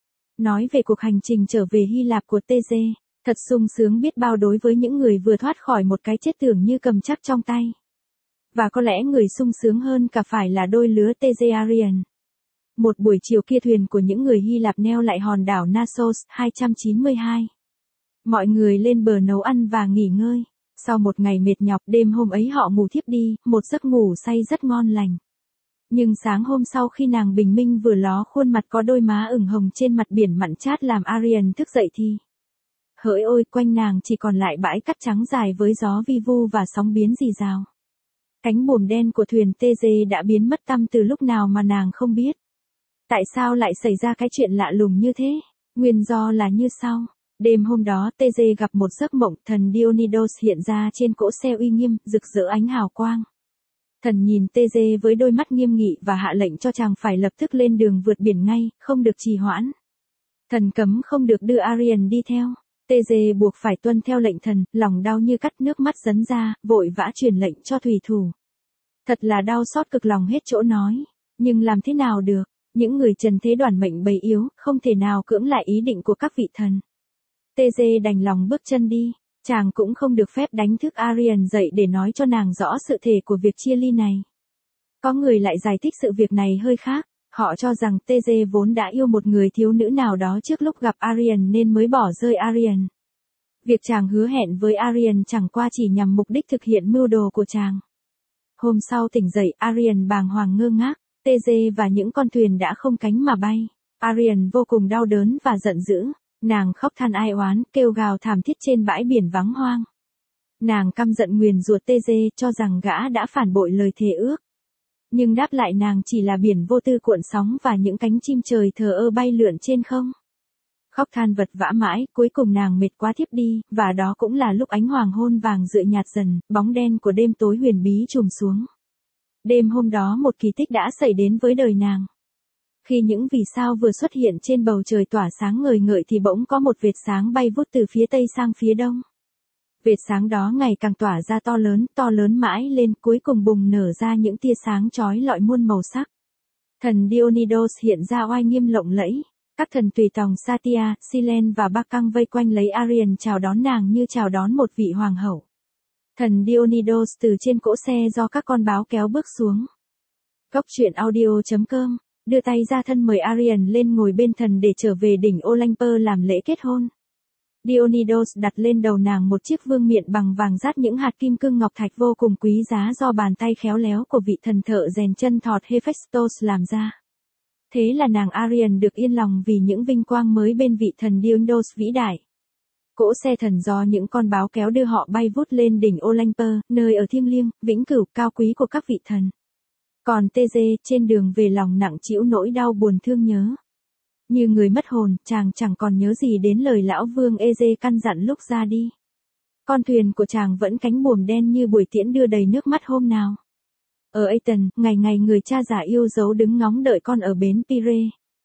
Nói về cuộc hành trình trở về Hy Lạp của tê dê, thật sung sướng biết bao đối với những người vừa thoát khỏi một cái chết tưởng như cầm chắc trong tay. Và có lẽ người sung sướng hơn cả phải là đôi lứa tê dê Arian. Một buổi chiều kia thuyền của những người Hy Lạp neo lại hòn đảo Naxos, hai trăm chín mươi hai. Mọi người lên bờ nấu ăn và nghỉ ngơi. Sau một ngày mệt nhọc, đêm hôm ấy họ ngủ thiếp đi, một giấc ngủ say rất ngon lành. Nhưng sáng hôm sau khi nàng bình minh vừa ló khuôn mặt có đôi má ửng hồng trên mặt biển mặn chát làm Arian thức dậy thì. Hỡi ôi, quanh nàng chỉ còn lại bãi cát trắng dài với gió vi vu và sóng biến rì rào. Cánh buồm đen của thuyền tê dê đã biến mất tăm từ lúc nào mà nàng không biết. Tại sao lại xảy ra cái chuyện lạ lùng như thế? Nguyên do là như sau. Đêm hôm đó tê dê gặp một giấc mộng, thần Dionysos hiện ra trên cỗ xe uy nghiêm, rực rỡ ánh hào quang. Thần nhìn tê dê với đôi mắt nghiêm nghị và hạ lệnh cho chàng phải lập tức lên đường vượt biển ngay, không được trì hoãn. Thần cấm không được đưa Arian đi theo. Tê dê buộc phải tuân theo lệnh thần, lòng đau như cắt, nước mắt dấn ra, vội vã truyền lệnh cho thủy thủ. Thật là đau xót cực lòng hết chỗ nói, nhưng làm thế nào được, những người trần thế đoản mệnh bầy yếu, không thể nào cưỡng lại ý định của các vị thần. Tê dê đành lòng bước chân đi, chàng cũng không được phép đánh thức Arian dậy để nói cho nàng rõ sự thể của việc chia ly này. Có người lại giải thích sự việc này hơi khác, họ cho rằng tê dê vốn đã yêu một người thiếu nữ nào đó trước lúc gặp Arian nên mới bỏ rơi Arian. Việc chàng hứa hẹn với Arian chẳng qua chỉ nhằm mục đích thực hiện mưu đồ của chàng. Hôm sau tỉnh dậy, Arian bàng hoàng ngơ ngác, tê dê và những con thuyền đã không cánh mà bay. Arian vô cùng đau đớn và giận dữ. Nàng khóc than ai oán, kêu gào thảm thiết trên bãi biển vắng hoang. Nàng căm giận nguyền rủa tê dê, cho rằng gã đã phản bội lời thề ước. Nhưng đáp lại nàng chỉ là biển vô tư cuộn sóng và những cánh chim trời thờ ơ bay lượn trên không. Khóc than vật vã mãi, cuối cùng nàng mệt quá thiếp đi, và đó cũng là lúc ánh hoàng hôn vàng rượi nhạt dần, bóng đen của đêm tối huyền bí trùm xuống. Đêm hôm đó một kỳ tích đã xảy đến với đời nàng. Khi những vì sao vừa xuất hiện trên bầu trời tỏa sáng ngời ngợi thì bỗng có một vệt sáng bay vút từ phía tây sang phía đông. Vệt sáng đó ngày càng tỏa ra to lớn, to lớn mãi lên, cuối cùng bùng nở ra những tia sáng chói lọi muôn màu sắc. Thần Dionysos hiện ra oai nghiêm lộng lẫy. Các thần tùy tòng Satia, Silen và Bacchus vây quanh lấy Arian chào đón nàng như chào đón một vị hoàng hậu. Thần Dionysos từ trên cỗ xe do các con báo kéo bước xuống. Cốc truyện audio chấm com đưa tay ra thân mời Arian lên ngồi bên thần để trở về đỉnh Olympus làm lễ kết hôn. Dionysos đặt lên đầu nàng một chiếc vương miện bằng vàng dát những hạt kim cương ngọc thạch vô cùng quý giá do bàn tay khéo léo của vị thần thợ rèn chân thọt Hephaestus làm ra. Thế là nàng Arian được yên lòng vì những vinh quang mới bên vị thần Dionysos vĩ đại. Cỗ xe thần do những con báo kéo đưa họ bay vút lên đỉnh Olympus, nơi ở thiêng liêng, vĩnh cửu, cao quý của các vị thần. Còn tê dê, trên đường về lòng nặng trĩu nỗi đau buồn thương nhớ. Như người mất hồn, chàng chẳng còn nhớ gì đến lời lão vương Eze căn dặn lúc ra đi. Con thuyền của chàng vẫn cánh buồm đen như buổi tiễn đưa đầy nước mắt hôm nào. Ở Athens, ngày ngày người cha già yêu dấu đứng ngóng đợi con ở bến Pire.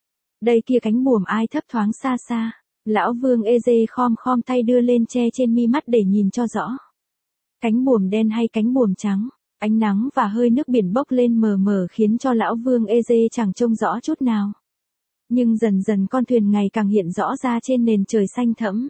Đây kia cánh buồm ai thấp thoáng xa xa. Lão vương Eze khom khom tay đưa lên che trên mi mắt để nhìn cho rõ. Cánh buồm đen hay cánh buồm trắng, ánh nắng và hơi nước biển bốc lên mờ mờ khiến cho lão vương Eze chẳng trông rõ chút nào. Nhưng dần dần con thuyền ngày càng hiện rõ ra trên nền trời xanh thẫm.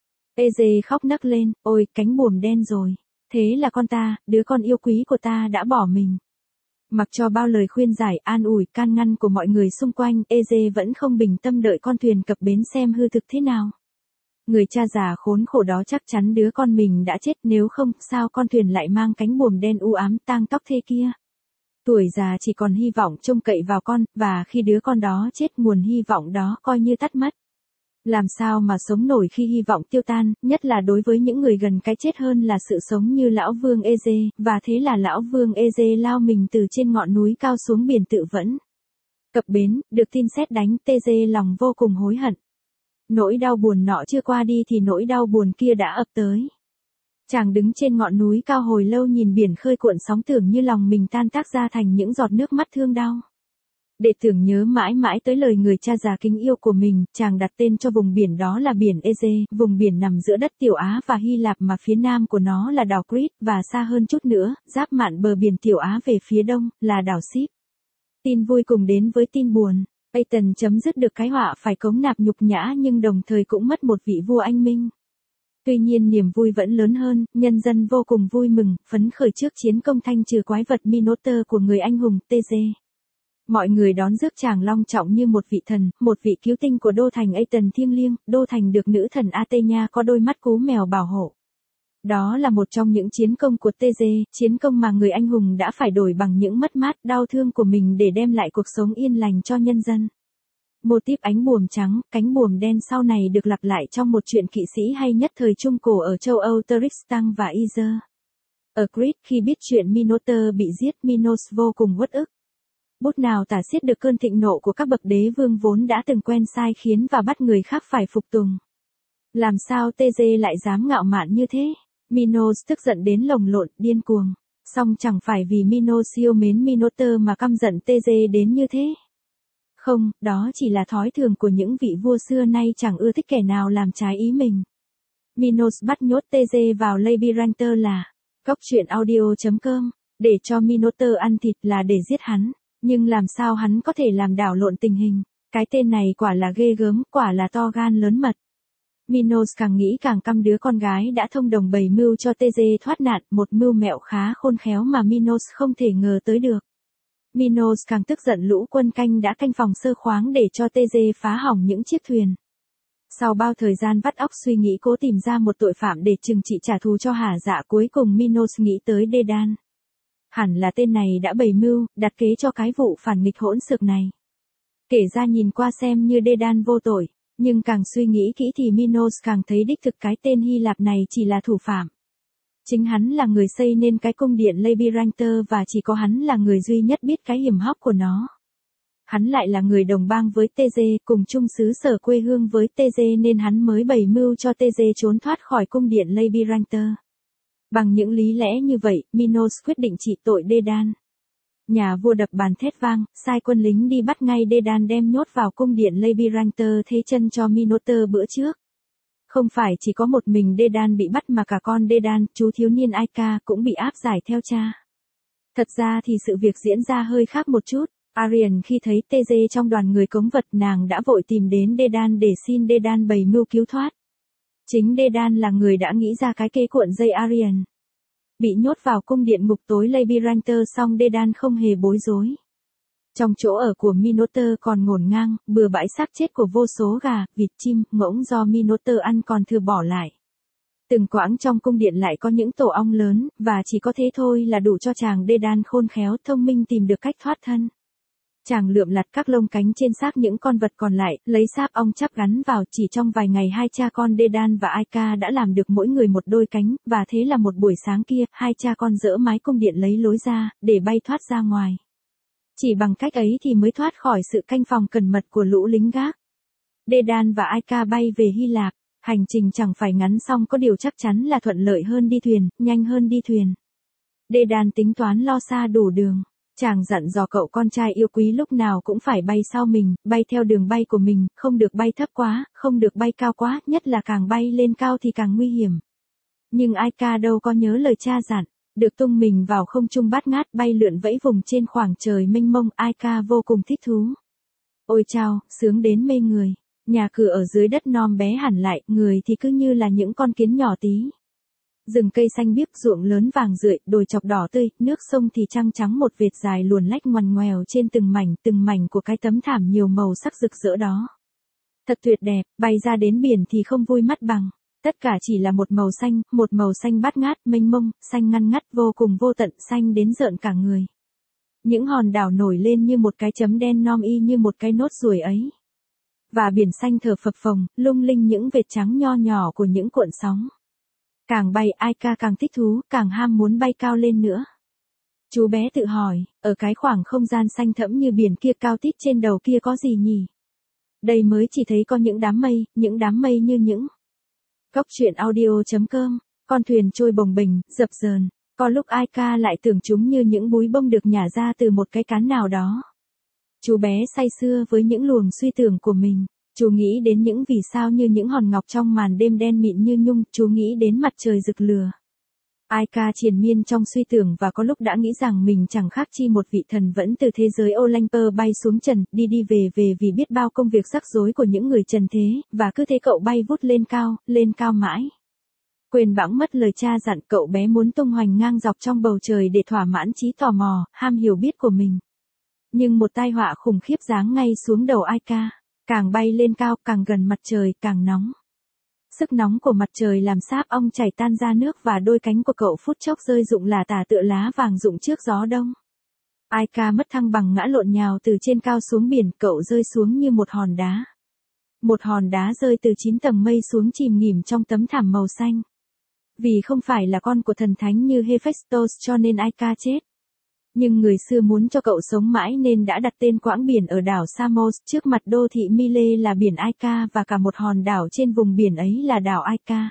Eze khóc nấc lên, ôi, cánh buồm đen rồi. Thế là con ta, đứa con yêu quý của ta đã bỏ mình. Mặc cho bao lời khuyên giải, an ủi, can ngăn của mọi người xung quanh, Eze vẫn không bình tâm đợi con thuyền cập bến xem hư thực thế nào. Người cha già khốn khổ đó chắc chắn đứa con mình đã chết, nếu không, sao con thuyền lại mang cánh buồm đen u ám tang tóc thế kia. Tuổi già chỉ còn hy vọng trông cậy vào con, và khi đứa con đó chết nguồn hy vọng đó coi như tắt mất. Làm sao mà sống nổi khi hy vọng tiêu tan, nhất là đối với những người gần cái chết hơn là sự sống như lão Vương Eze, và thế là lão Vương Eze lao mình từ trên ngọn núi cao xuống biển tự vẫn. Cập bến, được tin sét đánh, tê dê lòng vô cùng hối hận. Nỗi đau buồn nọ chưa qua đi thì nỗi đau buồn kia đã ập tới. Chàng đứng trên ngọn núi cao hồi lâu nhìn biển khơi cuộn sóng, tưởng như lòng mình tan tác ra thành những giọt nước mắt thương đau. Để tưởng nhớ mãi mãi tới lời người cha già kính yêu của mình, chàng đặt tên cho vùng biển đó là biển Eze, vùng biển nằm giữa đất Tiểu Á và Hy Lạp, mà phía nam của nó là đảo Crete, và xa hơn chút nữa, giáp mạn bờ biển Tiểu Á về phía đông, là đảo Ship. Tin vui cùng đến với tin buồn. Aten chấm dứt được cái họa phải cống nạp nhục nhã, nhưng đồng thời cũng mất một vị vua anh minh. Tuy nhiên niềm vui vẫn lớn hơn, nhân dân vô cùng vui mừng, phấn khởi trước chiến công thanh trừ quái vật Minotaur của người anh hùng tê dê. Mọi người đón rước chàng long trọng như một vị thần, một vị cứu tinh của đô thành Aten thiêng liêng, đô thành được nữ thần Athena có đôi mắt cú mèo bảo hộ. Đó là một trong những chiến công của tê dê, chiến công mà người anh hùng đã phải đổi bằng những mất mát, đau thương của mình để đem lại cuộc sống yên lành cho nhân dân. Mô típ ánh buồm trắng, cánh buồm đen sau này được lặp lại trong một truyện kỵ sĩ hay nhất thời Trung Cổ ở châu Âu, Tristan và Isolde. Ở Crete, khi biết chuyện Minotaur bị giết, Minos vô cùng uất ức. Bút nào tả xiết được cơn thịnh nộ của các bậc đế vương vốn đã từng quen sai khiến và bắt người khác phải phục tùng. Làm sao tê dê lại dám ngạo mạn như thế? Minos tức giận đến lồng lộn, điên cuồng. Song chẳng phải vì Minos yêu mến Minotaur mà căm giận tê dê đến như thế. Không, đó chỉ là thói thường của những vị vua xưa nay chẳng ưa thích kẻ nào làm trái ý mình. Minos bắt nhốt tê dê vào Labyrinth là cóc truyện audio chấm com, để cho Minotaur ăn thịt là để giết hắn. Nhưng làm sao hắn có thể làm đảo lộn tình hình? Cái tên này quả là ghê gớm, quả là to gan lớn mật. Minos càng nghĩ càng căm đứa con gái đã thông đồng bày mưu cho tê dê thoát nạn, một mưu mẹo khá khôn khéo mà Minos không thể ngờ tới được. Minos càng tức giận lũ quân canh đã canh phòng sơ khoáng để cho tê dê phá hỏng những chiếc thuyền. Sau bao thời gian vắt óc suy nghĩ cố tìm ra một tội phạm để trừng trị trả thù cho hả dạ, cuối cùng Minos nghĩ tới Dedan. Hẳn là tên này đã bày mưu, đặt kế cho cái vụ phản nghịch hỗn xược này. Kể ra nhìn qua xem như Dedan vô tội, nhưng càng suy nghĩ kỹ thì Minos càng thấy đích thực cái tên Hy Lạp này chỉ là thủ phạm. Chính hắn là người xây nên cái cung điện Labyrinth và chỉ có hắn là người duy nhất biết cái hiểm hóc của nó. Hắn lại là người đồng bang với tê dê, cùng chung xứ sở quê hương với tê dê nên hắn mới bày mưu cho tê dê trốn thoát khỏi cung điện Labyrinth. Bằng những lý lẽ như vậy, Minos quyết định trị tội Dedan. Nhà vua đập bàn thét vang, sai quân lính đi bắt ngay Dedan đem nhốt vào cung điện Labyrinth thế chân cho Minotaur bữa trước. Không phải chỉ có một mình Dedan bị bắt mà cả con Dedan, chú thiếu niên Aika, cũng bị áp giải theo cha. Thật ra thì sự việc diễn ra hơi khác một chút. Arion khi thấy tê dê trong đoàn người cống vật, nàng đã vội tìm đến Dedan để xin Dedan bày mưu cứu thoát. Chính Dedan là người đã nghĩ ra cái kế cuộn dây Arion. Bị nhốt vào cung điện ngục tối Labyrinth xong Dedan không hề bối rối. Trong chỗ ở của Minotaur còn ngổn ngang, bừa bãi xác chết của vô số gà, vịt, chim, ngỗng do Minotaur ăn còn thừa bỏ lại. Từng quãng trong cung điện lại có những tổ ong lớn, và chỉ có thế thôi là đủ cho chàng Dedan khôn khéo thông minh tìm được cách thoát thân. Chàng lượm lặt các lông cánh trên xác những con vật còn lại, lấy sáp ong chắp gắn vào, chỉ trong vài ngày hai cha con Dedan và Aika đã làm được mỗi người một đôi cánh, và thế là một buổi sáng kia, hai cha con dỡ mái cung điện lấy lối ra, để bay thoát ra ngoài. Chỉ bằng cách ấy thì mới thoát khỏi sự canh phòng cẩn mật của lũ lính gác. Dedan và Aika bay về Hy Lạp, hành trình chẳng phải ngắn song có điều chắc chắn là thuận lợi hơn đi thuyền, nhanh hơn đi thuyền. Dedan tính toán lo xa đủ đường. Chàng dặn dò cậu con trai yêu quý lúc nào cũng phải bay sau mình, bay theo đường bay của mình, không được bay thấp quá, không được bay cao quá, nhất là càng bay lên cao thì càng nguy hiểm. Nhưng Aika đâu có nhớ lời cha dặn, được tung mình vào không trung bát ngát, bay lượn vẫy vùng trên khoảng trời mênh mông, Aika vô cùng thích thú. Ôi chao, sướng đến mê người. Nhà cửa ở dưới đất non bé hẳn lại, người thì cứ như là những con kiến nhỏ tí. Rừng cây xanh biếc, ruộng lớn vàng rượi, đồi chọc đỏ tươi, nước sông thì trăng trắng một vệt dài luồn lách ngoằn ngoèo trên từng mảnh từng mảnh của cái tấm thảm nhiều màu sắc rực rỡ đó. Thật tuyệt đẹp, bay ra đến biển thì không vui mắt bằng. Tất cả chỉ là một màu xanh, một màu xanh bát ngát, mênh mông, xanh ngăn ngắt vô cùng vô tận, xanh đến rợn cả người. Những hòn đảo nổi lên như một cái chấm đen nom y như một cái nốt ruồi ấy. Và biển xanh thở phập phồng, lung linh những vệt trắng nho nhỏ của những cuộn sóng. Càng bay Aika càng thích thú, càng ham muốn bay cao lên nữa. Chú bé tự hỏi, ở cái khoảng không gian xanh thẫm như biển kia cao tít trên đầu kia có gì nhỉ? Đây mới chỉ thấy có những đám mây, những đám mây như những... Cốc truyện audio chấm com, con thuyền trôi bồng bềnh, dập dờn, có lúc Aika lại tưởng chúng như những búi bông được nhả ra từ một cái cán nào đó. Chú bé say sưa với những luồng suy tưởng của mình, chú nghĩ đến những vì sao như những hòn ngọc trong màn đêm đen mịn như nhung, chú nghĩ đến mặt trời rực lửa. Aika triền miên trong suy tưởng và có lúc đã nghĩ rằng mình chẳng khác chi một vị thần vẫn từ thế giới Olympus bay xuống trần, đi đi về về vì biết bao công việc rắc rối của những người trần thế, và cứ thế cậu bay vút lên cao, lên cao mãi. Quên bẵng mất lời cha dặn, cậu bé muốn tung hoành ngang dọc trong bầu trời để thỏa mãn trí tò mò, ham hiểu biết của mình. Nhưng một tai họa khủng khiếp giáng ngay xuống đầu Aika, càng bay lên cao, càng gần mặt trời, càng nóng. Sức nóng của mặt trời làm sáp ong chảy tan ra nước và đôi cánh của cậu phút chốc rơi rụng lả tả tựa lá vàng rụng trước gió đông. Aika mất thăng bằng ngã lộn nhào từ trên cao xuống biển, cậu rơi xuống như một hòn đá. Một hòn đá rơi từ chín tầng mây xuống chìm nghỉm trong tấm thảm màu xanh. Vì không phải là con của thần thánh như Hephaestus cho nên Aika chết. Nhưng người xưa muốn cho cậu sống mãi nên đã đặt tên quãng biển ở đảo Samos trước mặt đô thị Mile là biển Aika và cả một hòn đảo trên vùng biển ấy là đảo Aika.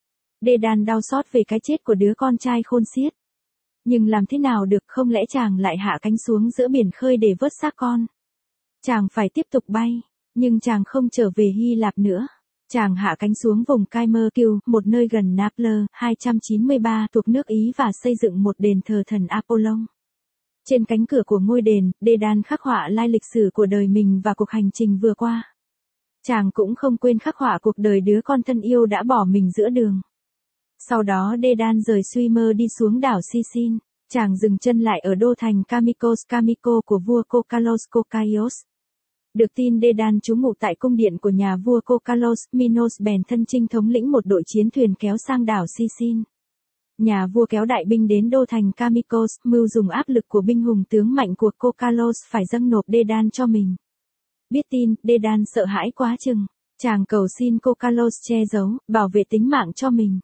Dedan đau xót về cái chết của đứa con trai khôn xiết. Nhưng làm thế nào được, không lẽ chàng lại hạ cánh xuống giữa biển khơi để vớt xác con? Chàng phải tiếp tục bay, nhưng chàng không trở về Hy Lạp nữa. Chàng hạ cánh xuống vùng Caimerkill, một nơi gần Naples, hai trăm chín mươi ba thuộc nước Ý và xây dựng một đền thờ thần Apollon. Trên cánh cửa của ngôi đền, Dedan khắc họa lai lịch sử của đời mình và cuộc hành trình vừa qua. Chàng cũng không quên khắc họa cuộc đời đứa con thân yêu đã bỏ mình giữa đường. Sau đó Dedan rời Suimer đi xuống đảo Sicin. Chàng dừng chân lại ở đô thành Kamikos Kamiko của vua Kokkalos Kokaios. Được tin Dedan trú ngụ tại cung điện của nhà vua Kokkalos, Minos bèn thân chinh thống lĩnh một đội chiến thuyền kéo sang đảo Sicin. Nhà vua kéo đại binh đến đô thành Kamikos, mưu dùng áp lực của binh hùng tướng mạnh của Kokkalos phải dâng nộp Dedan cho mình. Biết tin, Dedan sợ hãi quá chừng. Chàng cầu xin Kokkalos che giấu, bảo vệ tính mạng cho mình.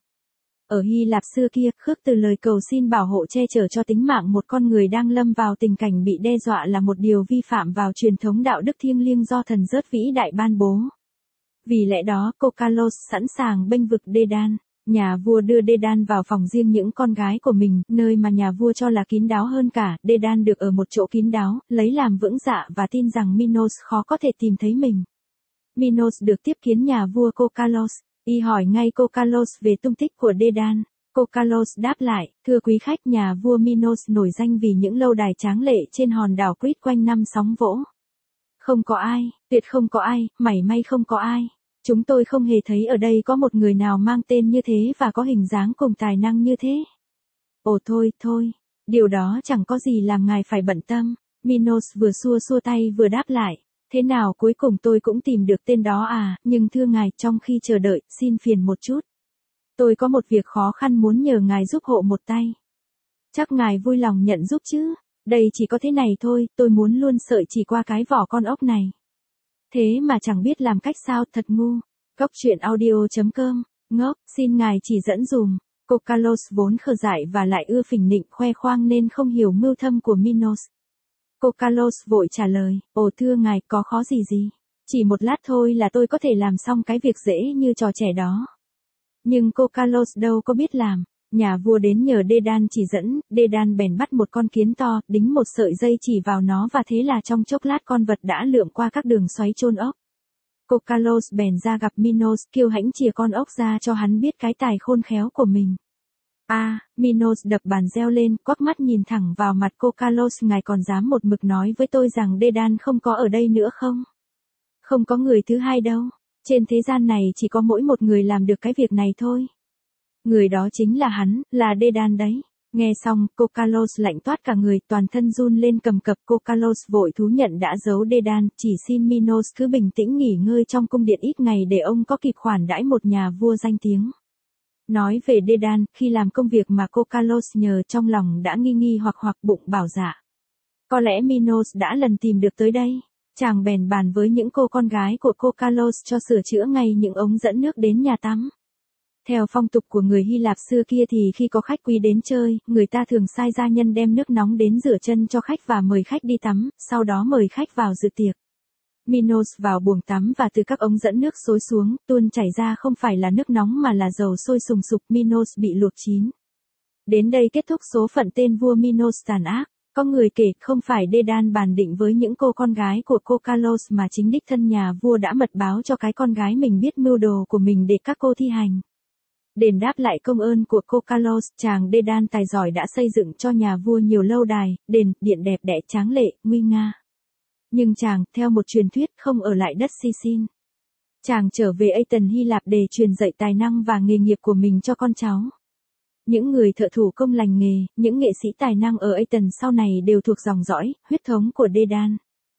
Ở Hy Lạp xưa kia, khước từ lời cầu xin bảo hộ che chở cho tính mạng một con người đang lâm vào tình cảnh bị đe dọa là một điều vi phạm vào truyền thống đạo đức thiêng liêng do thần rớt vĩ đại ban bố. Vì lẽ đó, Kokkalos sẵn sàng bênh vực Dedan. Nhà vua đưa Dedan vào phòng riêng những con gái của mình, nơi mà nhà vua cho là kín đáo hơn cả. Dedan được ở một chỗ kín đáo, lấy làm vững dạ và tin rằng Minos khó có thể tìm thấy mình. Minos được tiếp kiến nhà vua Kokkalos. Y hỏi ngay Kokkalos về tung tích của Dedan. Kokkalos đáp lại, thưa quý khách, nhà vua Minos nổi danh vì những lâu đài tráng lệ trên hòn đảo Crete quanh năm sóng vỗ. Không có ai, tuyệt không có ai, mảy may không có ai. Chúng tôi không hề thấy ở đây có một người nào mang tên như thế và có hình dáng cùng tài năng như thế. Ồ thôi, thôi, điều đó chẳng có gì làm ngài phải bận tâm. Minos vừa xua xua tay vừa đáp lại. Thế nào cuối cùng tôi cũng tìm được tên đó à, nhưng thưa ngài, trong khi chờ đợi, xin phiền một chút. Tôi có một việc khó khăn muốn nhờ ngài giúp hộ một tay. Chắc ngài vui lòng nhận giúp chứ, đây chỉ có thế này thôi, tôi muốn luôn sợi chỉ qua cái vỏ con ốc này. Thế mà chẳng biết làm cách sao, thật ngu. Cốc truyện audio chấm com, ngốc, xin ngài chỉ dẫn dùm. Kokkalos vốn khờ dại và lại ưa phỉnh nịnh khoe khoang nên không hiểu mưu thâm của Minos. Kokkalos vội trả lời, ồ thưa ngài, có khó gì gì. Chỉ một lát thôi là tôi có thể làm xong cái việc dễ như trò trẻ đó. Nhưng Kokkalos đâu có biết làm. Nhà vua đến nhờ Dedan chỉ dẫn, Dedan bèn bắt một con kiến to, đính một sợi dây chỉ vào nó và thế là trong chốc lát con vật đã lượm qua các đường xoáy chôn ốc. Kokkalos bèn ra gặp Minos, kiêu hãnh chìa con ốc ra cho hắn biết cái tài khôn khéo của mình. A, à, Minos đập bàn reo lên, quắc mắt nhìn thẳng vào mặt Kokkalos, ngài còn dám một mực nói với tôi rằng Dedan không có ở đây nữa không? Không có người thứ hai đâu, trên thế gian này chỉ có mỗi một người làm được cái việc này thôi. Người đó chính là hắn, là Dedan đấy. Nghe xong, cô Carlos lạnh toát cả người, toàn thân run lên cầm cập. Cô Carlos vội thú nhận đã giấu Dedan, chỉ xin Minos cứ bình tĩnh nghỉ ngơi trong cung điện ít ngày để ông có kịp khoản đãi một nhà vua danh tiếng. Nói về Dedan, khi làm công việc mà cô Carlos nhờ trong lòng đã nghi nghi hoặc hoặc bụng bảo dạ. Có lẽ Minos đã lần tìm được tới đây. Chàng bèn bàn với những cô con gái của cô Carlos cho sửa chữa ngay những ống dẫn nước đến nhà tắm. Theo phong tục của người Hy Lạp xưa kia thì khi có khách quý đến chơi, người ta thường sai gia nhân đem nước nóng đến rửa chân cho khách và mời khách đi tắm, sau đó mời khách vào dự tiệc. Minos vào buồng tắm và từ các ống dẫn nước xối xuống, tuôn chảy ra không phải là nước nóng mà là dầu sôi sùng sục. Minos bị luộc chín. Đến đây kết thúc số phận tên vua Minos tàn ác. Có người kể không phải Dedan bàn định với những cô con gái của cô Carlos mà chính đích thân nhà vua đã mật báo cho cái con gái mình biết mưu đồ của mình để các cô thi hành. Đền đáp lại công ơn của cô Carlos, chàng Dedan tài giỏi đã xây dựng cho nhà vua nhiều lâu đài, đền, điện đẹp đẽ tráng lệ, nguy nga. Nhưng chàng, theo một truyền thuyết, không ở lại đất Sicin. Chàng trở về Athens Hy Lạp để truyền dạy tài năng và nghề nghiệp của mình cho con cháu. Những người thợ thủ công lành nghề, những nghệ sĩ tài năng ở Athens sau này đều thuộc dòng dõi, huyết thống của Dedan.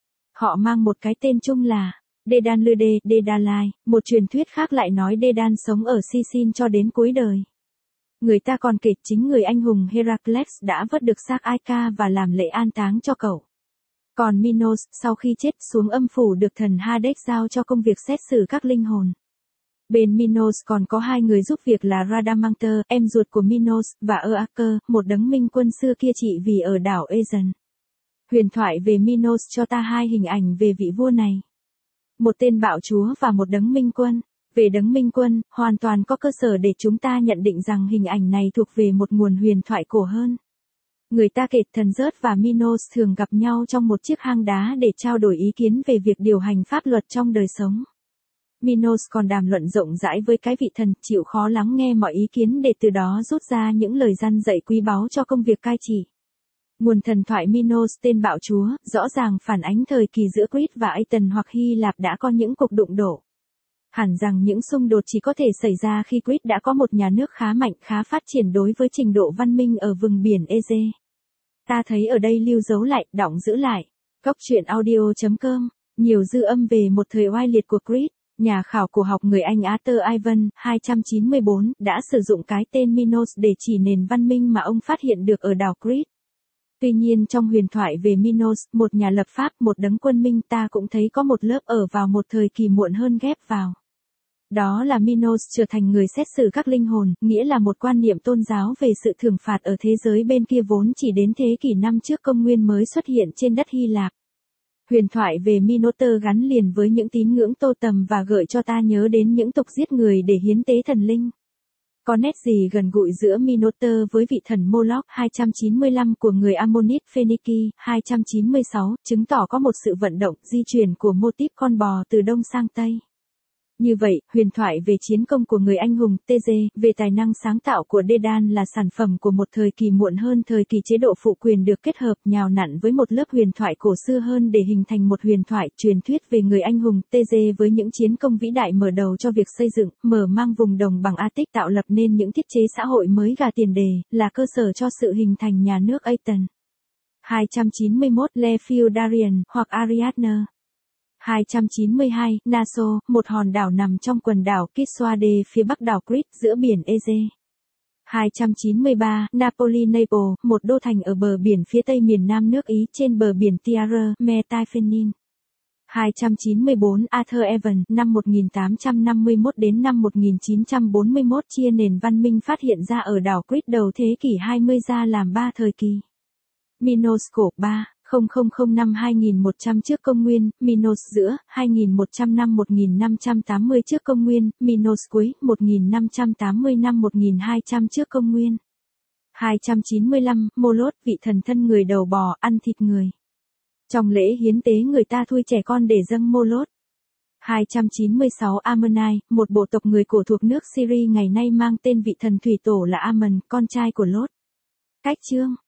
Họ mang một cái tên chung là Dedalus Dedalai, một truyền thuyết khác lại nói Dedan sống ở Sicin cho đến cuối đời. Người ta còn kể chính người anh hùng Heracles đã vớt được xác Aika và làm lễ an táng cho cậu. Còn Minos, sau khi chết xuống âm phủ được thần Hades giao cho công việc xét xử các linh hồn. Bên Minos còn có hai người giúp việc là Radamanter, em ruột của Minos, và Euaker, một đấng minh quân xưa kia trị vì ở đảo Aegean. Huyền thoại về Minos cho ta hai hình ảnh về vị vua này. Một tên bạo chúa và một đấng minh quân. Về đấng minh quân, hoàn toàn có cơ sở để chúng ta nhận định rằng hình ảnh này thuộc về một nguồn huyền thoại cổ hơn. Người ta kể thần Zeus và Minos thường gặp nhau trong một chiếc hang đá để trao đổi ý kiến về việc điều hành pháp luật trong đời sống. Minos còn đàm luận rộng rãi với cái vị thần, chịu khó lắng nghe mọi ý kiến để từ đó rút ra những lời răn dạy quý báu cho công việc cai trị. Nguồn thần thoại Minos tên bạo chúa, rõ ràng phản ánh thời kỳ giữa Crete và Athens hoặc Hy Lạp đã có những cuộc đụng độ. Hẳn rằng những xung đột chỉ có thể xảy ra khi Crete đã có một nhà nước khá mạnh, khá phát triển đối với trình độ văn minh ở vùng biển Ege. Ta thấy ở đây lưu dấu lại, đọng giữ lại. Góc truyện audio chấm com, nhiều dư âm về một thời oai liệt của Crete. Nhà khảo cổ học người Anh Arthur Ivan, hai trăm chín mươi bốn, đã sử dụng cái tên Minos để chỉ nền văn minh mà ông phát hiện được ở đảo Crete. Tuy nhiên trong huyền thoại về Minos, một nhà lập pháp, một đấng quân minh, ta cũng thấy có một lớp ở vào một thời kỳ muộn hơn ghép vào. Đó là Minos trở thành người xét xử các linh hồn, nghĩa là một quan niệm tôn giáo về sự thưởng phạt ở thế giới bên kia vốn chỉ đến thế kỷ năm trước công nguyên mới xuất hiện trên đất Hy Lạp. Huyền thoại về Minotaur gắn liền với những tín ngưỡng tô tầm và gợi cho ta nhớ đến những tục giết người để hiến tế thần linh. Có nét gì gần gũi giữa Minotaur với vị thần Moloch hai trăm chín mươi lăm của người Ammonite Phoeniki hai trăm chín mươi sáu, chứng tỏ có một sự vận động, di chuyển của mô típ con bò từ đông sang tây. Như vậy, huyền thoại về chiến công của người anh hùng These, về tài năng sáng tạo của Dedan là sản phẩm của một thời kỳ muộn hơn thời kỳ chế độ phụ quyền được kết hợp nhào nặn với một lớp huyền thoại cổ xưa hơn để hình thành một huyền thoại truyền thuyết về người anh hùng These với những chiến công vĩ đại mở đầu cho việc xây dựng, mở mang vùng đồng bằng Attic tạo lập nên những thiết chế xã hội mới gà tiền đề, là cơ sở cho sự hình thành nhà nước Athens. hai trăm chín mươi mốt Le Feudarian, hoặc Ariadne. hai trăm chín mươi hai, Naso, một hòn đảo nằm trong quần đảo Kiswade phía bắc đảo Crete, giữa biển Ege. hai trăm chín mươi ba, Napoli Naples, một đô thành ở bờ biển phía tây miền nam nước Ý trên bờ biển Tiare, Metiphenin. hai trăm chín mươi bốn, Arthur Evans, năm một nghìn tám trăm năm mươi mốt đến năm một nghìn chín trăm bốn mươi mốt chia nền văn minh phát hiện ra ở đảo Crete đầu thế kỷ hai mươi ra làm ba thời kỳ. Minos cổ ba. không không không năm hai nghìn một trăm trước công nguyên, Minos giữa, hai nghìn một trăm năm một nghìn năm trăm tám mươi trước công nguyên, Minos cuối, một nghìn năm trăm tám mươi năm một nghìn hai trăm trước công nguyên. hai trăm chín mươi lăm, Moloch, vị thần thân người đầu bò, ăn thịt người. Trong lễ hiến tế người ta thui trẻ con để dâng Moloch. hai trăm chín mươi sáu, Ammonite, một bộ tộc người cổ thuộc nước Syria ngày nay mang tên vị thần thủy tổ là Ammon, con trai của Lot. Cách chương